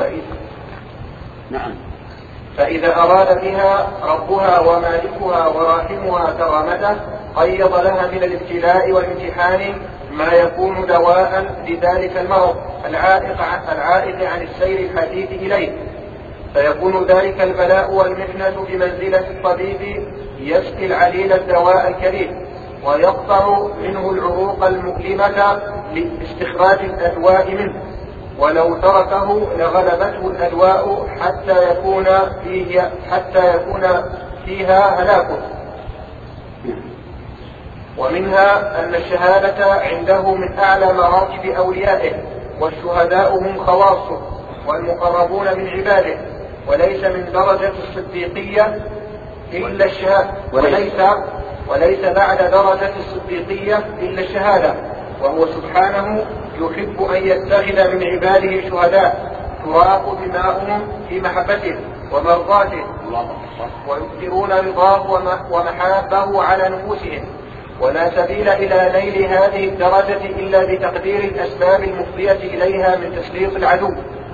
نعم. فإذا أراد بها ربها ومالكها وراحمها كرامته قيض لها من الابتلاء والامتحان ما يكون دواء لذلك المرض العائق العائق عن السير الحديث إليه، فيكون ذلك البلاء والمحنة بمنزلة الطبيب يسقي العليل الدواء الكريم ويقطع منه العروق المؤلمة لاستخراج الأدواء منه، ولو تركه لغلبته الأدواء حتى يكون فيه حتى يكون فيها هلاكه. ومنها أن الشهادة عنده من أعلى مراتب أوليائه، والشهداء هم خواصه والمقربون من عباده، وليس من درجة الصديقية إلا الشهادة وليس وليس بعد درجة الصديقية إلا الشهادة، وهو سبحانه يحب أن يتخذ من عباده شهداء تراق دماؤهم في محبته ومرضاته ويؤثرون رضاه ومحابه على نفوسهم، ولا سبيل إلى نيل هذه الدرجة إلا بتقدير الأسباب المفضية إليها من تسليط العدو.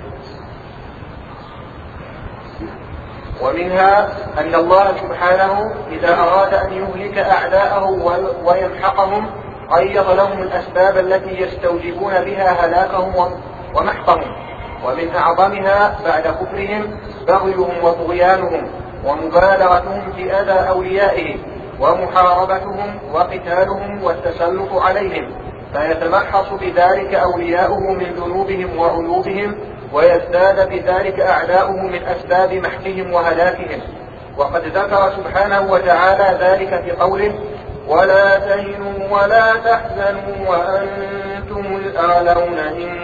ومنها أن الله سبحانه إذا أراد أن يهلك أعداءه ويمحقهم قيض لهم الأسباب التي يستوجبون بها هلاكهم ومحقهم، ومن أعظمها بعد كفرهم بغيهم وطغيانهم ومبالغتهم في أذى أوليائه ومحاربتهم وقتالهم والتسلط عليهم، فيتمحص بذلك أولياؤه من ذنوبهم وعيوبهم، ويزداد بذلك أعداؤه من أسباب محقهم وهلاكهم. وقد ذكر سبحانه وتعالى ذلك في قوله ولا تهنوا ولا تحزنوا وأنتم الأعلون إن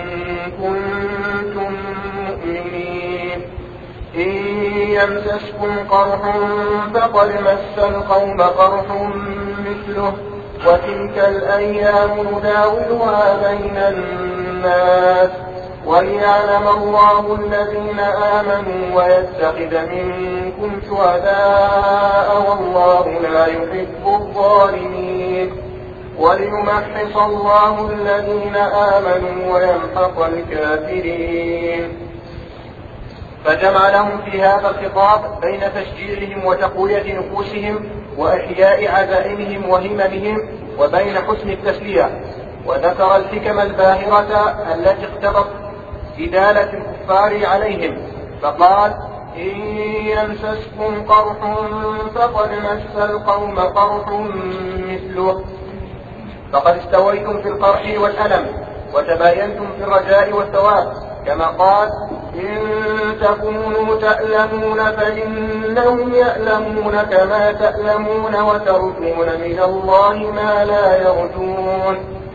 كنتم مؤمنين إن يمسسكم قرح فقد مس القوم قرح مثله وتلك الأيام نداولها بين الناس وليعلم الله الذين آمنوا ويتخذ منكم شهداء والله لا يحب الظالمين وليمحص الله الذين آمنوا ويمحق الكافرين. فجمع لهم في هذا الخطاب بين تشجيعهم وتقوية نفوسهم وإحياء عزائمهم وهممهم وبين حسن التسلية، وذكر الحكم الباهرة التي اقتضت إدالة الكفار عليهم، فقال إن يمسسكم قرح فقد مس القوم قرح مثله، فقد استويتم في القرح والألم وتباينتم في الرجاء والثواب، كما قال إن تكونوا تألمون فإنهم يألمون كما تألمون وترجون من الله ما لا يرجون،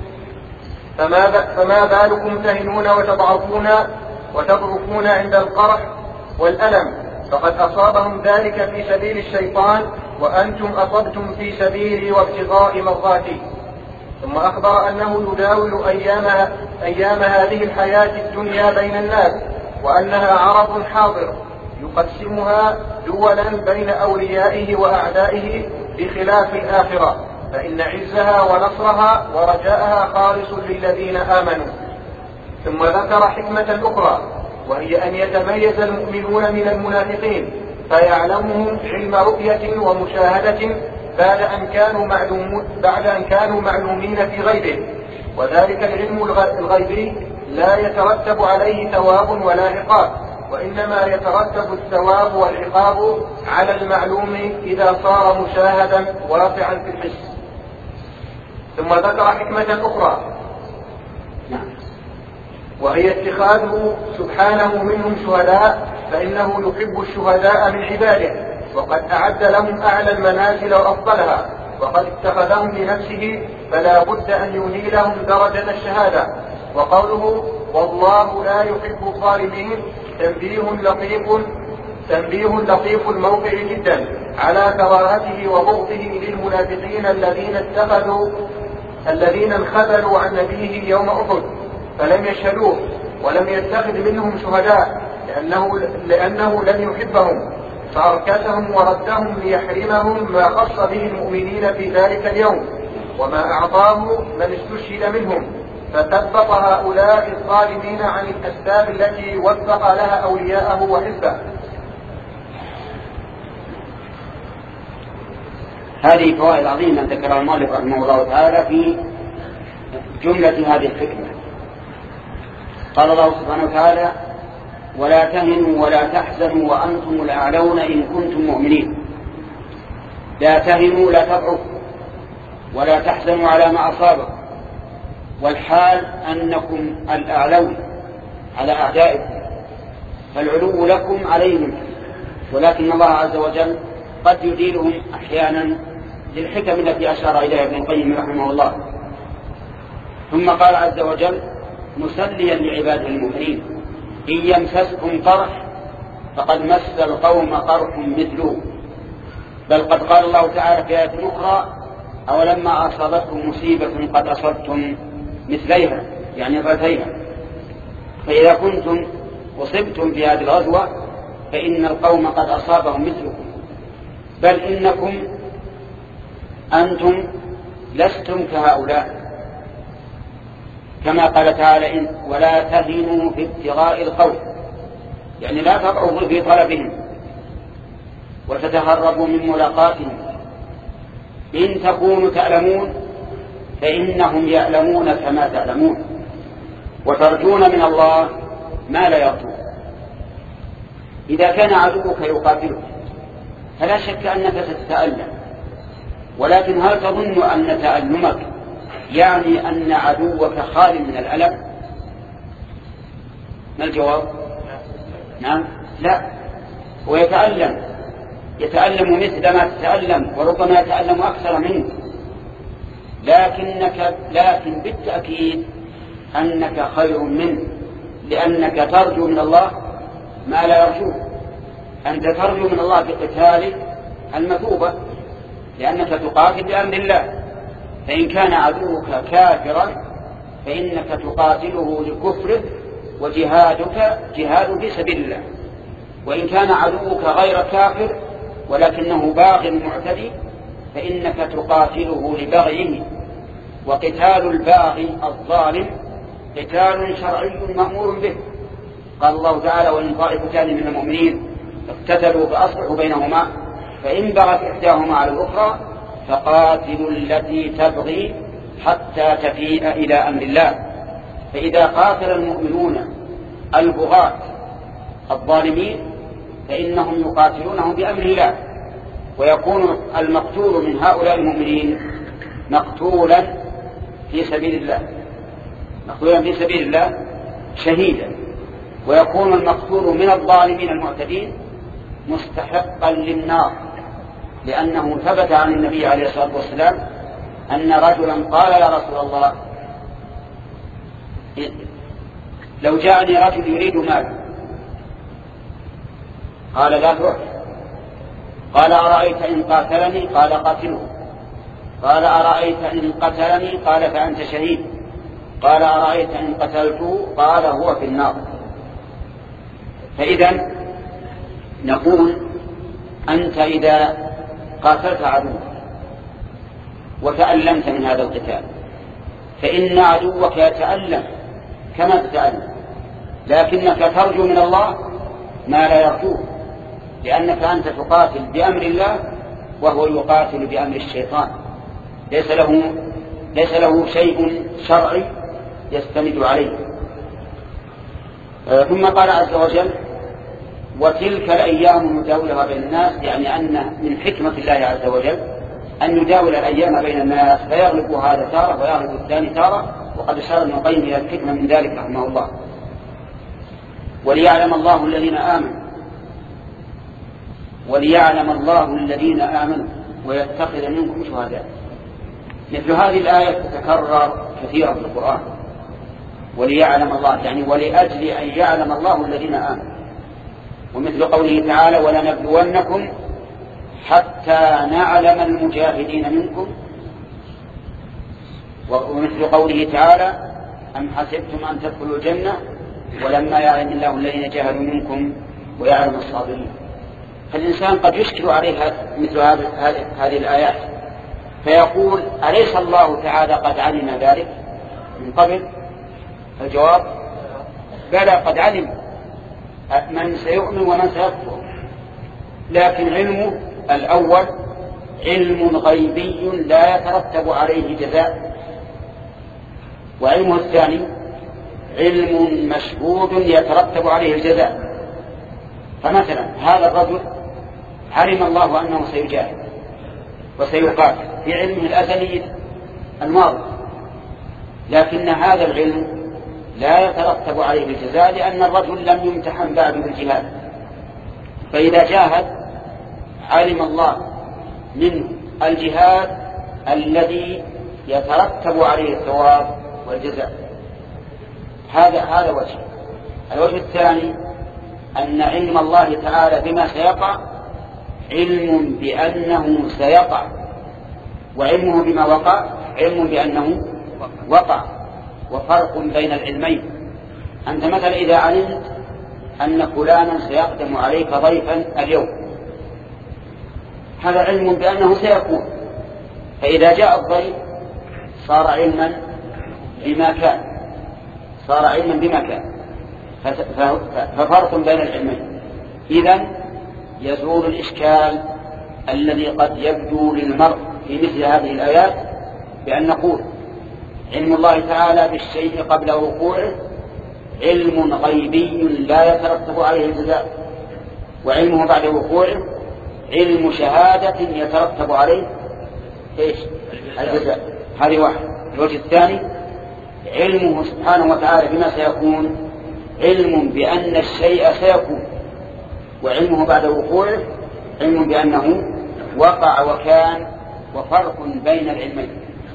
فما, فما بالكم تهنون وتضعفون وتضعفون عند القرح والألم، فقد أصابهم ذلك في سبيل الشيطان وأنتم أصبتم في سبيلي وابتغاء مرضاتي. ثم أخبر أنه يداول أيام, أيام هذه الحياة الدنيا بين الناس، وأنها عرض حاضر يقسمها دولا بين أوليائه وأعدائه بخلاف الآخرة، فإن عزها ونصرها ورجاءها خالص للذين آمنوا. ثم ذكر حكمة أخرى، وهي أن يتميز المؤمنون من المنافقين فيعلمهم علم رؤية ومشاهدة بعد أن كانوا معلوم بعد أن كانوا معلومين في غيبه، وذلك العلم الغيبي لا يترتب عليه ثواب ولا عقاب، وإنما يترتب الثواب والعقاب على المعلوم إذا صار مشاهدا واقعا في الحس. ثم ذكر حكمة أخرى وهي اتخاذه سبحانه منهم شهداء، فإنه يحب الشهداء من عباده، وقد أعد لهم أعلى المنازل وأفضلها، وقد اتخذهم لنفسه فلا بد أن ينيلهم درجة الشهادة. وقوله والله لا يحب الظالمين تنبيه لطيف تنبيه لطيف الموقع جدا على كراهته وبغضه للمنافقين الذين اتخذوا الذين انخذلوا عن نبيه يوم أحد فلم يشهدوه ولم يتخذ منهم شهداء لأنه, لأنه لم يحبهم فأركسهم وردهم ليحرمهم ما خص به المؤمنين في ذلك اليوم وما أعطاه من استشهد منهم، فثبط هؤلاء الظالمين عن الأسباب التي وفق لها أولياءه وحزبه. هذه فوائد عظيمة ذكرها المؤلف رحمه الله تعالى في جملة هذه الحكمة. قال الله سبحانه وتعالى: ولا تهنوا ولا تحزنوا وأنتم الأعلون إن كنتم مؤمنين. لا تهنوا لا تضعفوا ولا تحزنوا على ما أصابكم، والحال أنكم الأعلون على أعدائكم، فالعلو لكم عليهم، ولكن الله عز وجل قد يديرهم أحيانا للحكم التي أشار إليها ابن القيم رحمه الله. ثم قال عز وجل مسليا لعباده المؤمنين: إن يمسسكم قرح فقد مس القوم قرح مثله. بل قد قال الله تعالى في آية أخرى: أولما أصابتكم مصيبة قد أصبتم مثليها، يعني ضعفيها. فإذا كنتم أصبتم في هذه الغزوة فإن القوم قد أصابهم مثلكم، بل إنكم أنتم لستم كهؤلاء، كما قال تعالى: ولا تهنوا في ابتغاء القوم، يعني لا تضعفوا في طلبهم وتتهربوا من ملاقاتهم. إن تكونوا تعلمون فإنهم يعلمون كما تعلمون، وترجون من الله ما لا يرجون. إذا كان عدوك يقاتلك فلا شك أنك ستتألم، ولكن هل تظن أن تألمك يعني أن عدوك خال من الألم؟ ما الجواب؟ نعم، لا، هو يتألم يتألم مثل ما تتألم، وربما يتألم أكثر منك، لكنك لكن بالتأكيد أنك خير منه، لأنك ترجو من الله ما لا يرجوه. أنت ترجو من الله بقتال المثوبة، لأنك تقاتل بأمر الله. فإن كان عدوك كافرا فإنك تقاتله لكفره وجهادك جهاد في سبيل الله، وإن كان عدوك غير كافر ولكنه باغ معتدي فإنك تقاتله لبغيه. وقتال الباغي الظالم قتال شرعي مأمور به. قال الله تعالى: وإن طائفتان من المؤمنين اقتتلوا فأصلحوا بينهما فإن بغت إحداهما على الأخرى فقاتلوا التي تبغي حتى تفيء إلى أمر الله. فإذا قاتل المؤمنون البغاة الظالمين فإنهم يقاتلونهم بأمر الله، ويكون المقتول من هؤلاء المؤمنين مقتولا في سبيل الله مقتولا في سبيل الله شهيدا، ويكون المقتول من الظالمين المعتدين مستحقا للنار، لأنه ثبت عن النبي عليه الصلاة والسلام أن رجلا قال: يا رسول الله، لو جاءني رجل يريد مال، قال: لا تروح. قال: أرأيت إن قاتلني؟ قال: قاتله. قال: أرأيت إن قتلني؟ قال: فأنت شهيد. قال: أرأيت إن قتلته؟ قال: هو في النار. فإذا نقول أنت إذا قاتلت عدوك وتألمت من هذا القتال فإن عدوك يتألم كما تتألم، لكنك ترجو من الله ما لا يرجوه، لأنك أنت تقاتل بأمر الله وهو يقاتل بأمر الشيطان، ليس له ليس له شيء شرعي يستند عليه. ثم قال عز وجل: وتلك الأيام نداولها بين الناس، يعني أن من حكمة الله عز وجل أن نداول الأيام بين الناس، فيغلب هذا تارة ويغلب الثاني تارة، وقد أشار ابن القيم إلى الحكمة من ذلك رحمه الله. وليعلم الله الذين آمنوا وليعلم الله الذين آمنوا ويتخذ منكم شهداء. مثل هذه الآية تتكرر كثيرا في القرآن، وليعلم الله يعني ولأجل أن يعلم الله الذين آمنوا. ومثل قوله تعالى: ولنبلونكم حتى نعلم المجاهدين منكم ومثل قوله تعالى أم حسبتم أن تدخلوا الجنة ولما يعلم الله الذين جاهدوا منكم ويعلم الصابرين. فالإنسان قد يشكل عليه مثل هذه الآيات فيقول أليس الله تعالى قد علم ذلك من قبل؟ الجواب بلى، قد علم من سيؤمن ومن سيكفر، لكن علمه الأول علم غيبي لا يترتب عليه جزاء، وعلمه الثاني علم مشهود يترتب عليه الجزاء. فمثلا هذا الرجل علم الله أنه سيجاهد وسيقاتل في علمه الأزلي الماضي، لكن هذا العلم لا يترتب عليه الجزاء لأن الرجل لم يمتحن بعد بالجهاد. فإذا جاهد علم الله منه الجهاد الذي يترتب عليه الثواب والجزاء. هذا هذا وجه. الوجه الثاني أن علم الله تعالى بما سيقع علم بأنه سيقع، وعلمه بما وقع علم بأنه وقع، وفرق بين العلمين. أنت مثلا إذا علمت أن فلانا سيقدم عليك ضيفا اليوم، هذا علم بأنه سيكون، فإذا جاء الضيف صار علما بما كان صار علما بما كان ففرق بين العلمين. إذن يزول الإشكال الذي قد يبدو للمرء في مثل هذه الآيات بأن نقول علم الله تعالى بالشيء قبل وقوعه علم غيبي لا يترتب عليه الجزاء، وعلمه بعد وقوعه علم شهادة يترتب عليه إيش؟ الجزاء. هذه واحد. الوجه الثاني علمه سبحانه وتعالى بما سيكون علم بأن الشيء سيكون، وعلمه بعد وقوعه علم بأنه وقع وكان، وفرق بين العلمين.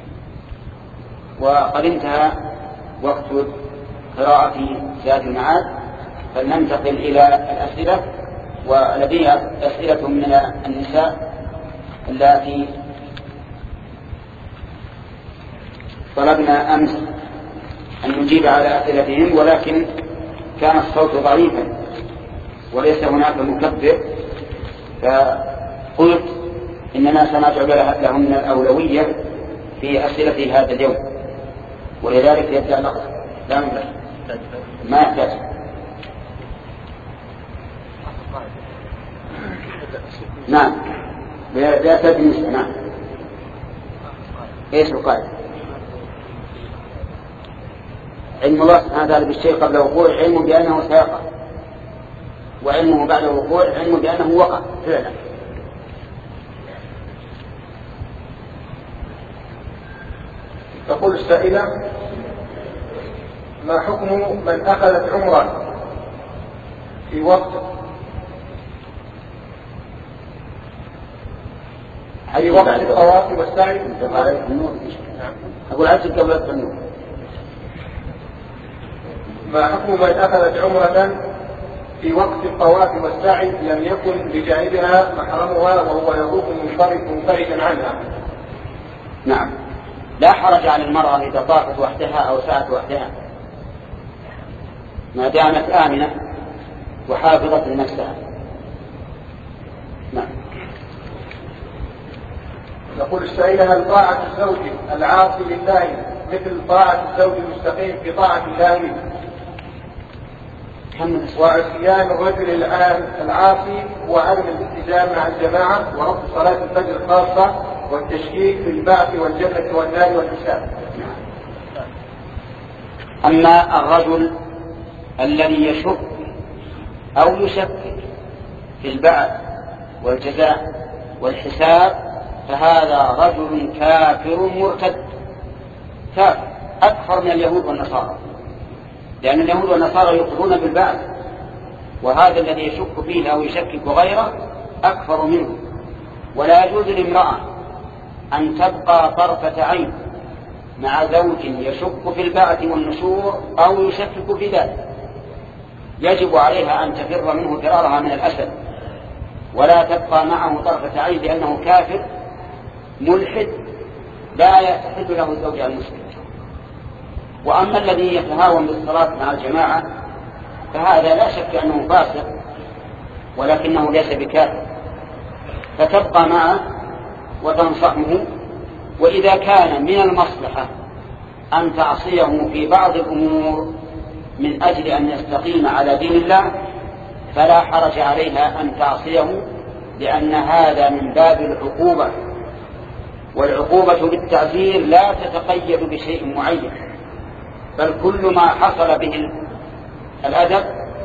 وقد انتهى وقت قراءة زاد المعاد، فلننتقل إلى الأسئلة. ولدي أسئلة من النساء التي طلبنا أمس أن نجيب على أسئلتهم، ولكن كان الصوت ضعيفا وليس هناك مكبر، فقلت إننا سنجعل لهم الأولوية في أسئلة هذا اليوم، ولذلك يبدأ نقص لا ما يحتاج. نعم بأسئلة النساء. نعم ايش القاعدة؟ علم الله سبحانه وتعالى بالشيء قبل وقوع علم بأنه سيقع، وعلمه بعد وقوع علم بأنه وقع فعلا. تقول السائلة: ما حكم من أخذت عمره في وقت في وقت الطواف والسعي؟ أقول عجل قبل التنور. ما حكم من أخذت عمرة في وقت الطواف والسعي لم يكن بجانبها محرمها وهو يطوف منفردا عنها؟ نعم، لا حرج على المرأة إذا طافت وحدها أو سعت وحدها ما دامت آمنة وحافظة لنفسها. نعم. يقول السائلة: هل طاعة الزوج العاصي لله مثل طاعة الزوج المستقيم في طاعة الله منه؟ وعصيان الرجل العاصي وعدم الالتزام مع الجماعة ورفض صلاة الفجر خاصة والتشكيك في البعث والجنة والنار والحساب. أما الرجل الذي يشك أو يشكك في البعث والجزاء والحساب فهذا رجل كافر مرتد، كافر أكثر من اليهود والنصارى، لأن اليهود والنصارى يقرون بالبعث، وهذا الذي يشك فيه أو يشكك غيره أكثر منه. ولا يجوز لامرأة أن تبقى طرفة عين مع زوج يشك في البعث والنشور أو يشكك في ذلك، يجب عليها أن تفر منه فرارها من الأسد، ولا تبقى معه طرفة عين، لأنه كافر ملحد لا يحل له الزوجة المسلم. وأما الذي يتهاون بالصلاة مع الجماعة فهذا لا شك أنه فاسق ولكنه ليس بكافر، فتبقى معه وتنصحه، وإذا كان من المصلحة أن تعصيه في بعض الأمور من أجل أن يستقيم على دين الله فلا حرج عليها أن تعصيه، لأن هذا من باب العقوبة، والعقوبة بالتعزير لا تتقيد بشيء معين، بل كل ما حصل به الأدب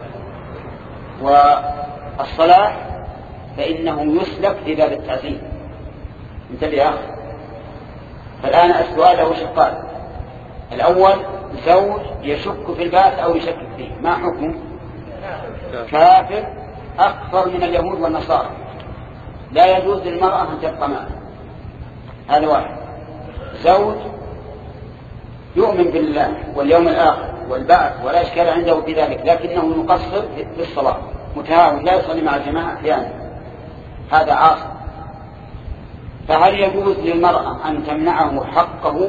والصلاح فإنه يسلك في باب التعزير. انتبه يا أخي. فالآن السؤال له شقان: الأول زوج يشك في البعث أو يشكك فيه، ما حكمه؟ كافر أكثر من اليهود والنصارى، لا يجوز للمرأة أن تبقى معه. هذا واحد. زوج يؤمن بالله واليوم الآخر والبعث ولا إشكال عنده في ذلك، لكنه يقصر في الصلاة، متهاون لا يصلي مع الجماعة أحيانا، هذا عاصي. فهل يجوز للمرأة أن تمنعه حقه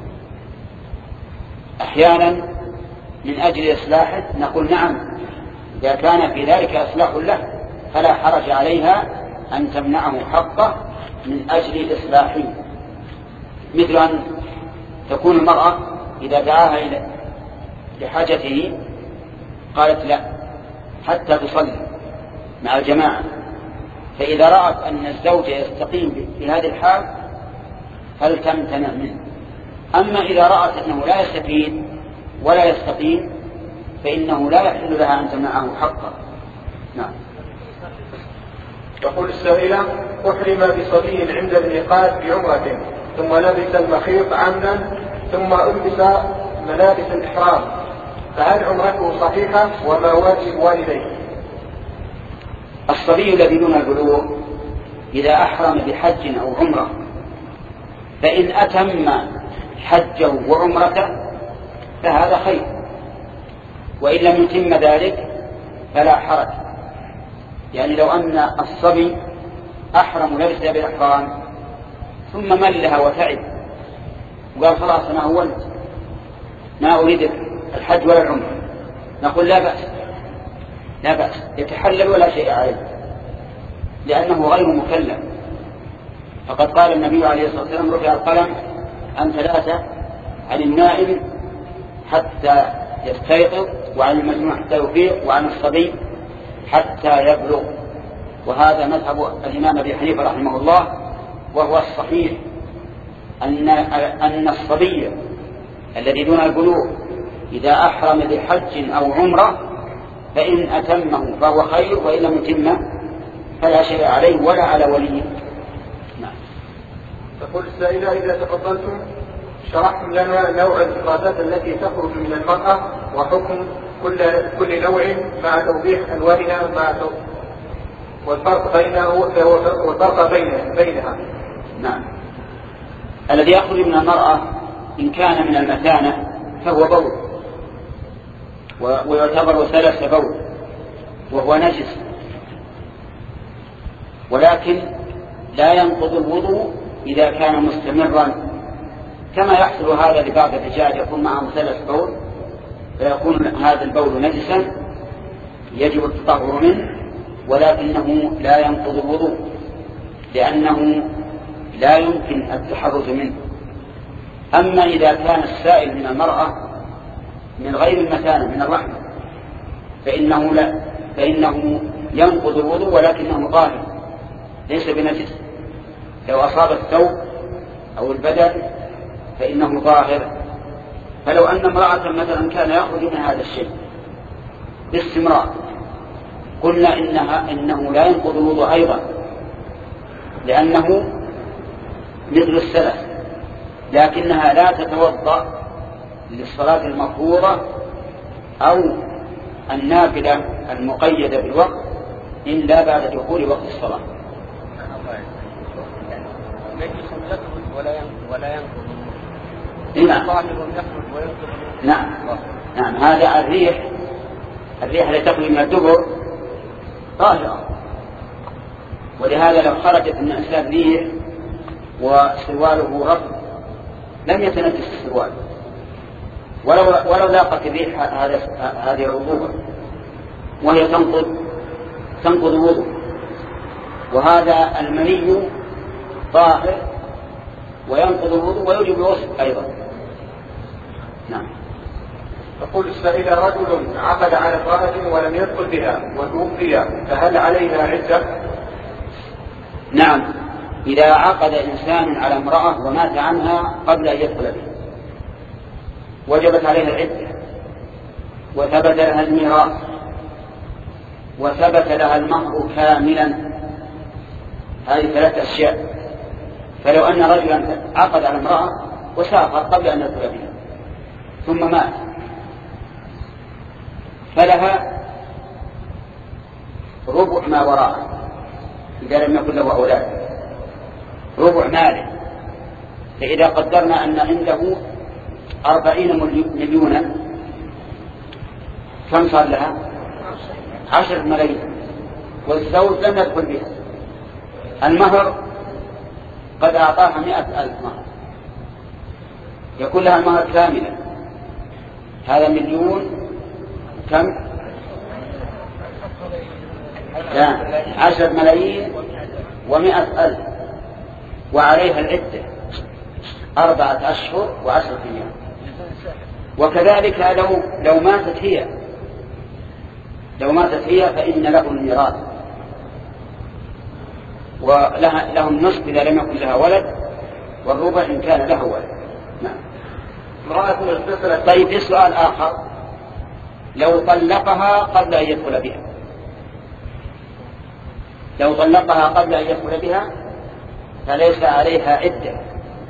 أحيانا من أجل إصلاحه؟ نقول نعم، إذا كان في ذلك إصلاح له فلا حرج عليها أن تمنعه حقه من أجل إصلاحه. مثل أن تكون المرأة إذا دعاها إلى لحاجته قالت لا حتى تصلي مع الجماعة، فإذا رأت أن الزوج يستقيم في هذه الحال فلتمتنع منه. أما إذا رأت أنه لا يستفيد ولا يستقيم فإنه لا يحل لها أن تمنعه حقه. نعم. يقول السائلة: أحرم بصبي عند الميقات بعمرة ثم لبس المخيط عمدا ثم ألبس ملابس الإحرام، فهل عمرته صحيحة وما واجب والديه؟ الصبي الذي دون البلوغ إذا أحرم بحج أو عمرة فإن أتم حجه وعمرته فهذا خير، وإن لم يتم ذلك فلا حرج. يعني لو أن الصبي أحرم لبس بالإحرام ثم ملها وتعب وقال خلاص أنا أولت ما أريد الحج ولا العمرة، نقول لا بأس لا بأس يتحلل ولا شيء عليه لأنه غير مكلف. فقد قال النبي عليه الصلاة والسلام: رفع القلم عن ثلاثة، عن النائم حتى يستيقظ، وعن المجنون حتى يفيق، وعن الصبي حتى يبلغ. وهذا مذهب الإمام أبي حنيفة رحمه الله، وهو الصحيح أن أن الصبي الذي دون البلوغ إذا أحرم بحج أو عمرة فإن أتمه فهو خير، وإن لم يتمه فلا شيء عليه ولا على وليه. نعم. تقول السائلة: إذا تفضلتم شرحتم لنا نوع الإفرازات التي تخرج من المرأة وحكم كل كل نوع مع توضيح ألوانها مع والفرق بينه والفرق بين بينها. نعم. الذي يخرج من المرأة إن كان من المثانة فهو بول، ويعتبر ثلاث بول وهو نجس، ولكن لا ينقض الوضوء إذا كان مستمرا، كما يحصل هذا لبعض الرجال يكون معهم ثلاث بول فيكون هذا البول نجسا يجب التطهر منه، ولكنه لا ينقض الوضوء لأنه لا يمكن التحرز منه. أما إذا كان السائل من المرأة من غير المثانة من الرحم فإنه لا فإنه ينقض الوضوء ولكنه طاهر ليس بنجس. لو أصاب الثوب أو البدن فإنه طاهر. فلو أن امرأة مثلا كان يخرج من هذا الشيء باستمرار قلنا إنها إنه لا ينقض الوضوء أيضا لأنه مثل السلف، لكنها لا تتوضأ للصلاة المفروضة أو النافلة المقيدة بالوقت إلا بعد دخول وقت الصلاة. ولا ينقض نعم. نعم. نعم. هذا الريح الريح التي تخرج من الدبر طاهرة، ولهذا لو خرجت من أسلاب ريح وسواله رطب لم يتنجس السروال ولو, ولو لاقت الريح هذه الرطوبة وهي تنقض تنقض الوضوء. وهذا المني طاهر وينقض الوضوء ويوجب الغسل أيضا. نعم. يقول السائل: رجل عقد على امرأة ولم يدخل بها وتوفي، فهل عليها عدة؟ نعم، إذا عقد إنسان على امرأة ومات عنها قبل أن يدخل بها وجبت عليها العدة وثبت لها الميراث وثبت لها المهر كاملا. هذه ثلاث أشياء. فلو أن رجلا عقد على امرأة وسافر قبل أن يدخل بها ثم مات فلها ربع ما وراءه إذا لم يكن له أولاد، ربع ماله. فإذا قدرنا أن عنده أربعين مليونا كم صار لها؟ عشر ملايين. والزوج لم يدخل بها. المهر قد أعطاها مئة ألف مهر، يكون لها المهر كاملا. هذا مليون كم؟ عشر ملايين ومئة ألف، وعليها العدة أربعة أشهر وعشرة أيام. وكذلك لو لو ماتت هي لو ماتت هي فإن له الميراث ولها له النصف إذا لم يكن لها ولد، والربع إن كان له ولد. نعم. طيب، في سؤال آخر: لو طلقها قبل أن يدخل بها لو طلقها قبل أن يدخل بها فليس عليها عدة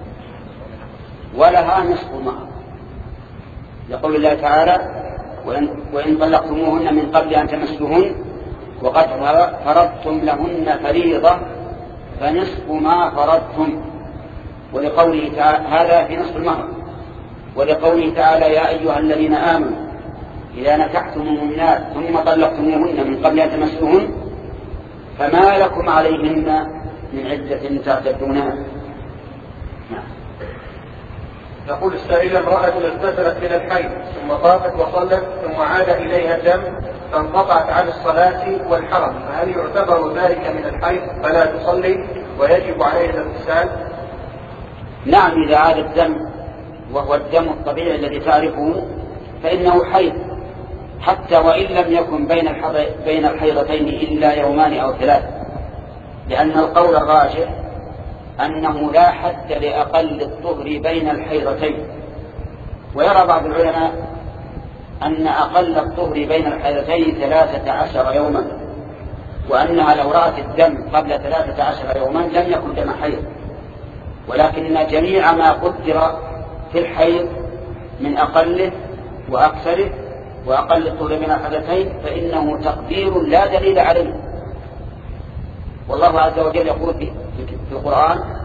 ولها نصف مهر، يقول الله تعالى: وإن, وإن طلقتموهن من قبل أن تمسوهن وقد فرضتم لهن فريضة فنصف ما فرضتم. ولقوله تعالى هذا في نصف المهر. ولقوله تعالى: يا أيها الذين آمنوا إذا نكحتم المؤمنات ثم طلقتموهن من قبل أن تمسوهن فما لكم عليهن من عدة تعتدونها. نعم. يقول السائل: امرأة اغتسلت من الحيض ثم طافت وصلت ثم عاد إليها الدم فانقطعت عن الصلاة والحرم، فهل يعتبر ذلك من الحيض فلا تصلي ويجب عليها الاغتسال؟ نعم، إذا عاد الدم وهو الدم الطبيعي الذي تعرفه فإنه حيض، حتى وإن لم يكن بين بين الحيضتين إلا يومان أو ثلاثة، لأن القول الراجح أنه لا حد لأقل الطهر بين الحيضتين. ويرى بعض العلماء أن أقل الطهر بين الحيضتين ثلاثة عشر يوما، وأنها لو رأت الدم قبل ثلاثة عشر يوما لم يكن دم حيض، ولكن جميع ما قدر في الحيض من أقله وأكثره وأقل الطهر بين الحيضتين فإنه تقدير لا دليل عليه. والله عز وجل يقول في القرآن: